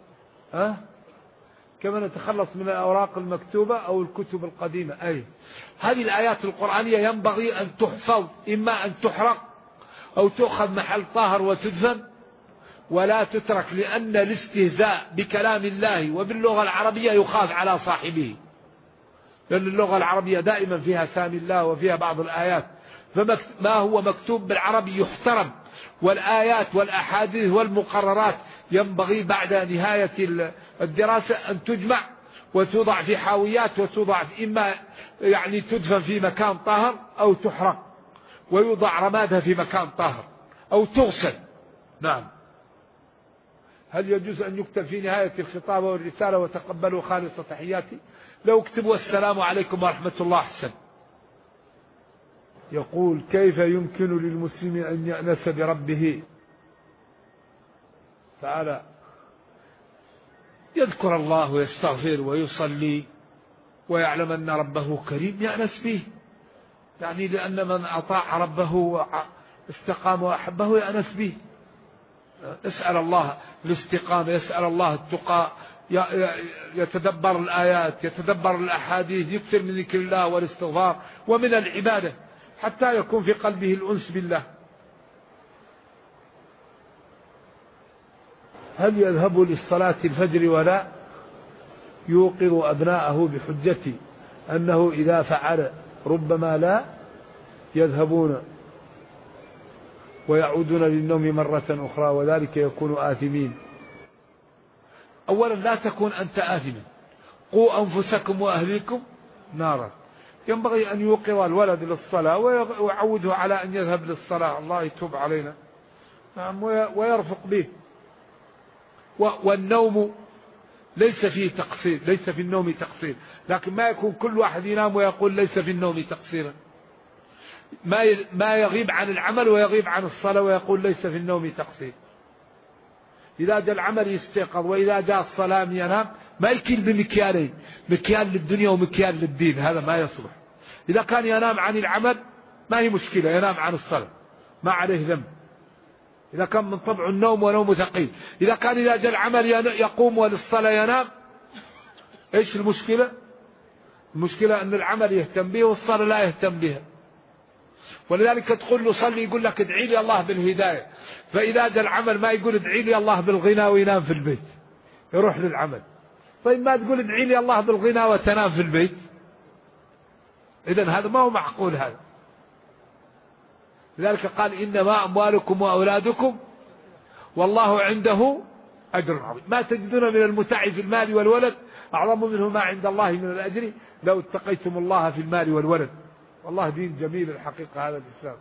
كيف نتخلص من الأوراق المكتوبة أو الكتب القديمة؟ أي هذه الآيات القرآنية ينبغي أن تحفظ، إما أن تحرق أو تأخذ محل طاهر وتدفن ولا تترك، لأن الاستهزاء بكلام الله وباللغة العربية يخاف على صاحبه، لأن اللغة العربية دائما فيها سامي الله وفيها بعض الآيات، فما هو مكتوب بالعربي يحترم. والآيات والأحاديث والمقررات ينبغي بعد نهاية الدراسة أن تجمع وتوضع في حاويات، وتوضع إما يعني تدفن في مكان طاهر أو تحرق، ويوضع رمادها في مكان طاهر أو تغسل. نعم. هل يجوز أن يكتب في نهاية الخطابة والرسالة وتقبلوا خالص تحياتي؟ لو اكتبوا السلام عليكم ورحمة الله أحسن. يقول كيف يمكن للمسلم أن يأنس بربه؟ تعالى يذكر الله ويستغفر ويصلي ويعلم أن ربه كريم يأنس به، يعني لأن من أطاع ربه واستقام وأحبه يأنس به. يسأل الله الاستقامة، يسأل الله التقى، يتدبر الآيات، يتدبر الأحاديث، يكثر من ذكر الله والاستغفار ومن العبادة حتى يكون في قلبه الأنس بالله. هل يذهب للصلاة الفجر ولا يوقظ أبناءه بحجة أنه إذا فعل ربما لا يذهبون ويعودون للنوم مرة أخرى وذلك يكون آثمين؟ أولا لا تكون أنت آثما، قوا أنفسكم وأهليكم نارا. ينبغي أن يوقظ الولد للصلاة ويعوده على أن يذهب للصلاة، الله يتوب علينا، نعم، ويرفق به. والنوم ليس فيه تقصير، ليس في النوم تقصير، لكن ما يكون كل واحد ينام ويقول ليس في النوم تقصيرا، ما يغيب عن العمل ويغيب عن الصلاة ويقول ليس في النوم تقصير. إذا جاء العمل يستيقظ وإذا جاء الصلاة ينام، ما يكيل بمكيالين، مكيال للدنيا ومكيال للدين، هذا ما يصلح. إذا كان ينام عن العمل ما هي مشكلة، ينام عن الصلاة ما عليه ذنب، إذا كان من طبع النوم ونوم ثقيل. إذا كان إذا جاء العمل يقوم وللصلاة ينام، إيش المشكلة؟ المشكلة أن العمل يهتم به والصلاة لا يهتم بها. ولذلك تقول له صلي يقول لك ادعي لي الله بالهداية، فإذا جاء العمل ما يقول ادعي لي الله بالغنى وينام في البيت، يروح للعمل. طيب ما تقول ادعي لي الله بالغنى وتنام في البيت؟ إذن هذا ما هو معقول هذا. لذلك قال إنما أموالكم وأولادكم والله عنده أجر عظيم. ما تجدون من المتع في المال والولد أعظم منه ما عند الله من الأجر لو اتقيتم الله في المال والولد. والله دين جميل الحقيقة هذا الإسلام.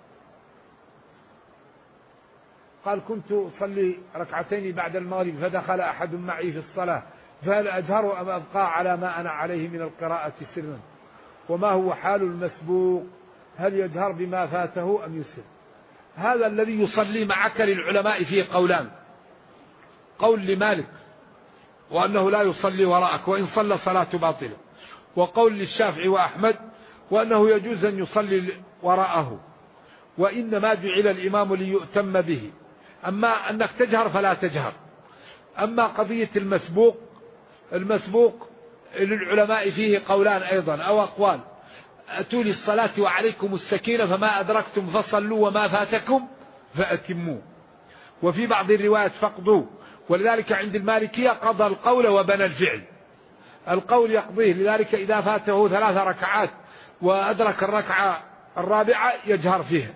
قال كنت أصلي ركعتين بعد المغرب فدخل أحد معي في الصلاة، فهل أجهر أم أبقى على ما أنا عليه من القراءة سرا؟ وما هو حال المسبوق، هل يجهر بما فاته أم يسر؟ هذا الذي يصلي معك للعلماء فيه قولان، قول لمالك وأنه لا يصلي وراءك وإن صلى صلاة باطلة، وقول للشافعي وأحمد وأنه يجوز أن يصلي وراءه، وإنما جعل الإمام ليؤتم به. أما أنك تجهر فلا تجهر. أما قضية المسبوق للعلماء فيه قولان أيضا أو أقوال، أتوا للصلاة وعليكم السكينة فما أدركتم فصلوا وما فاتكم فأتموا، وفي بعض الروايات فقدوا. ولذلك عند المالكية قضى القول وبنى الفعل، القول يقضيه، لذلك إذا فاته 3 ركعات وأدرك الركعة الرابعة يجهر فيها.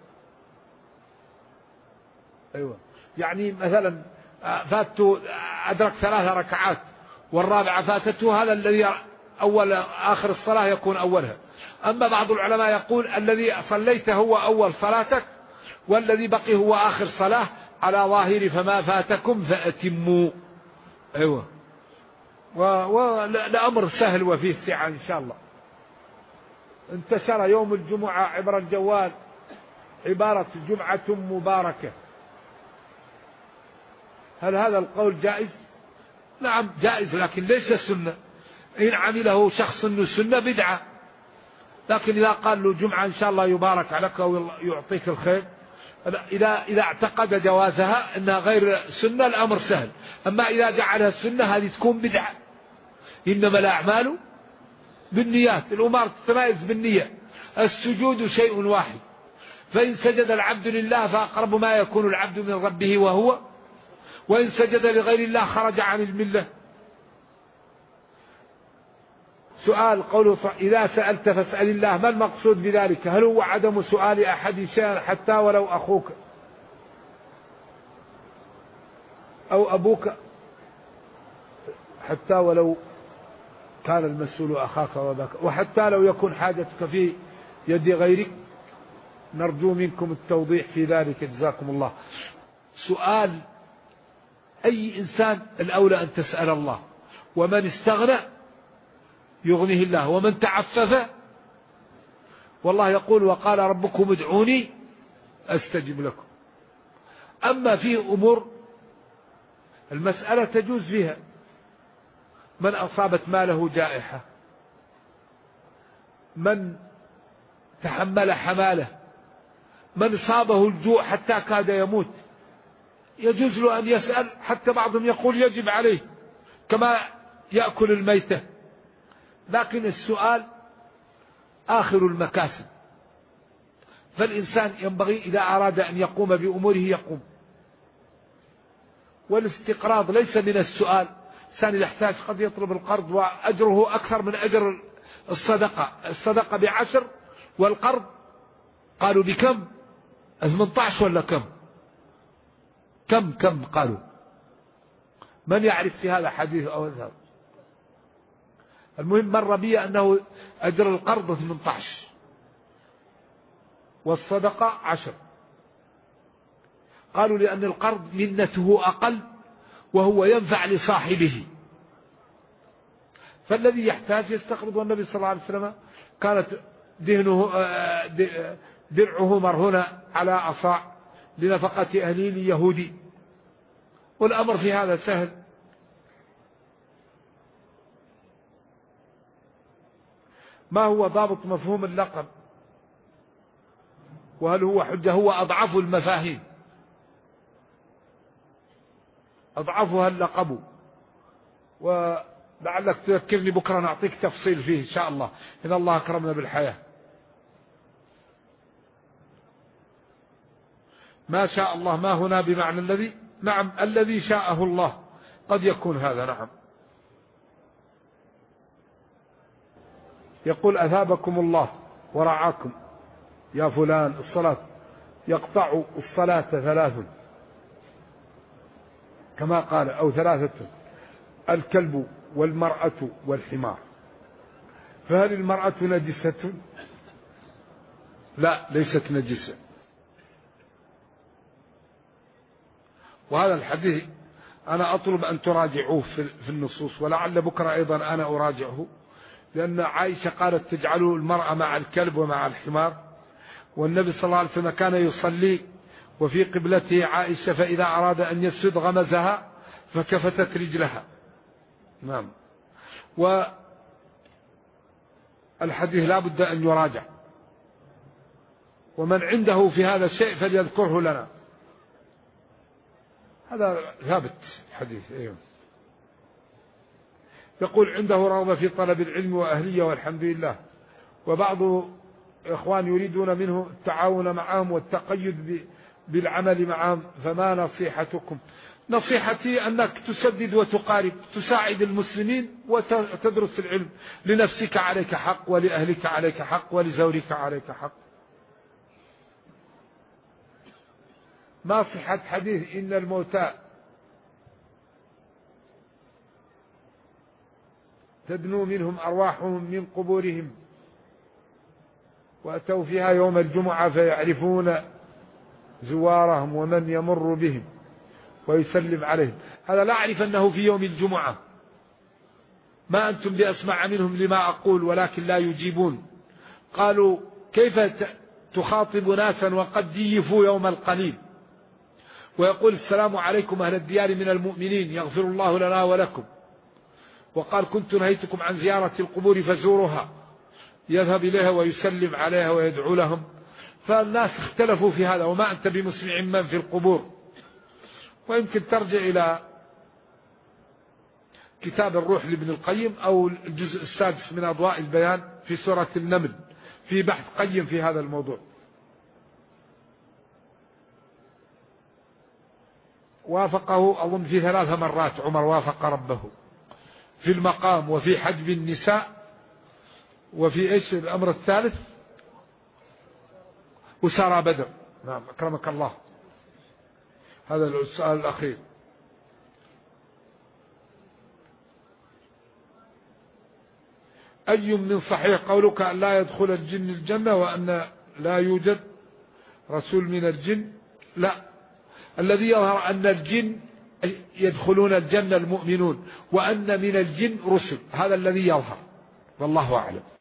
أيوة، يعني مثلا فاته أدرك 3 ركعات والرابعة فاتته، هذا الذي أول آخر الصلاة يكون أولها. أما بعض العلماء يقول الذي صليته هو أول صلاتك والذي بقي هو آخر صلاة، على ظاهر فما فاتكم فأتموا. أيوة، والأمر سهل وفيه سعة إن شاء الله. انتشر يوم الجمعة عبر الجوال عبارة جمعة مباركة، هل هذا القول جائز؟ نعم جائز، لكن ليس سنة. إن عمله شخص إنه سنة بدعة، لكن إذا قال له جمعة إن شاء الله يبارك عليك ويعطيك الخير، إذا اعتقد جوازها إنها غير سنة الأمر سهل. أما إذا جعلها السنة هذه تكون بدعة. إنما الأعمال بالنيات، الأمور تتميز بالنية. السجود شيء واحد، فإن سجد العبد لله فأقرب ما يكون العبد من ربه وهو، وإن سجد لغير الله خرج عن الملة. سؤال قوله إذا سألت فاسأل الله، ما المقصود بذلك؟ هل هو عدم سؤال أحد شيئا حتى ولو أخوك أو أبوك، حتى ولو كان المسؤول أخاك وذاك، وحتى لو يكون حاجتك في يد غيرك؟ نرجو منكم التوضيح في ذلك جزاكم الله. سؤال أي إنسان الأولى أن تسأل الله، ومن استغنى يغنيه الله، ومن تعفف والله يقول وقال ربكم ادعوني أستجب لكم. أما في أمور المسألة تجوز فيها، من أصابت ماله جائحة، من تحمل حماله، من صابه الجوع حتى كاد يموت، يجوز له أن يسأل، حتى بعضهم يقول يجب عليه كما يأكل الميتة. لكن السؤال آخر المكاسب، فالإنسان ينبغي إذا أراد أن يقوم بأموره يقوم. والاستقراض ليس من السؤال، الإنسان إذا احتاج قد يطلب القرض وأجره أكثر من أجر الصدقة. الصدقة ب10 والقرض قالوا بكم؟ 18 ولا كم قالوا؟ من يعرف في هذا حديث أو أذهب؟ المهم مر بي أنه أجر القرض 18 والصدقة 10. قالوا لأن القرض منته أقل وهو ينفع لصاحبه، فالذي يحتاج يستقرض. والنبي صلى الله عليه وسلم كانت درعه مرهونة على أصاع لنفقة أهليل يهودي، والأمر في هذا سهل. ما هو ضابط مفهوم اللقب؟ وهل هو حجة؟ هو أضعف المفاهيم، أضعفها اللقب، ولعلك تذكرني بكرة نعطيك تفصيل فيه إن شاء الله إن الله أكرمنا بالحياة. ما شاء الله ما هنا بمعنى الذي، نعم الذي شاءه الله قد يكون هذا، نعم. يقول أثابكم الله ورعاكم يا فلان، الصلاة يقطع الصلاة 3 كما قال أو 3: الكلب والمرأة والحمار. فهل المرأة نجسة؟ لا، ليست نجسة. وهذا الحديث أنا أطلب أن تراجعوه في النصوص، ولعل بكرة أيضا أنا أراجعه، لأن عائشة قالت تجعلوا المرأة مع الكلب ومع الحمار، والنبي صلى الله عليه وسلم كان يصلي وفي قبلته عائشة، فإذا أراد أن يسجد غمزها فكفتت رجلها. نعم. والحديث لا بد أن يراجع، ومن عنده في هذا الشيء فليذكره لنا. هذا ثابت الحديث. أيوه. يقول عنده رغبة في طلب العلم وأهلية والحمد لله، وبعض إخوان يريدون منه التعاون معهم والتقيد بالعمل معهم، فما نصيحتكم؟ نصيحتي أنك تسدد وتقارب، تساعد المسلمين وتدرس العلم. لنفسك عليك حق، ولأهلك عليك حق، ولزوجك عليك حق. ما صحة حديث إن الموتى تدنو منهم أرواحهم من قبورهم وأتوا فيها يوم الجمعة فيعرفون زوارهم ومن يمر بهم ويسلم عليهم؟ هذا لا أعرف أنه في يوم الجمعة، ما أنتم بأسمع منهم لما أقول، ولكن لا يجيبون. قالوا كيف تخاطب ناسا وقد جيفوا يوم القليل، ويقول السلام عليكم أهل الديار من المؤمنين يغفر الله لنا ولكم، وقال كنت نهيتكم عن زيارة القبور فزوروها، يذهب إليها ويسلم عليها ويدعو لهم. فالناس اختلفوا في هذا، وما أنت بمسمع من في القبور. ويمكن ترجع إلى كتاب الروح لابن القيم أو الجزء 6 من أضواء البيان في سورة النمل، في بحث قيم في هذا الموضوع. وافقه أظن في 3 مرات عمر، وافق ربه في المقام وفي حجب النساء وفي إيش الأمر الثالث، وسارى بدر. نعم أكرمك الله. هذا السؤال الأخير. أي من صحيح قولك أن لا يدخل الجن الجنة وأن لا يوجد رسول من الجن؟ لا، الذي يظهر أن الجن يدخلون الجنة المؤمنون، وأن من الجن رسل، هذا الذي يظهر، والله أعلم.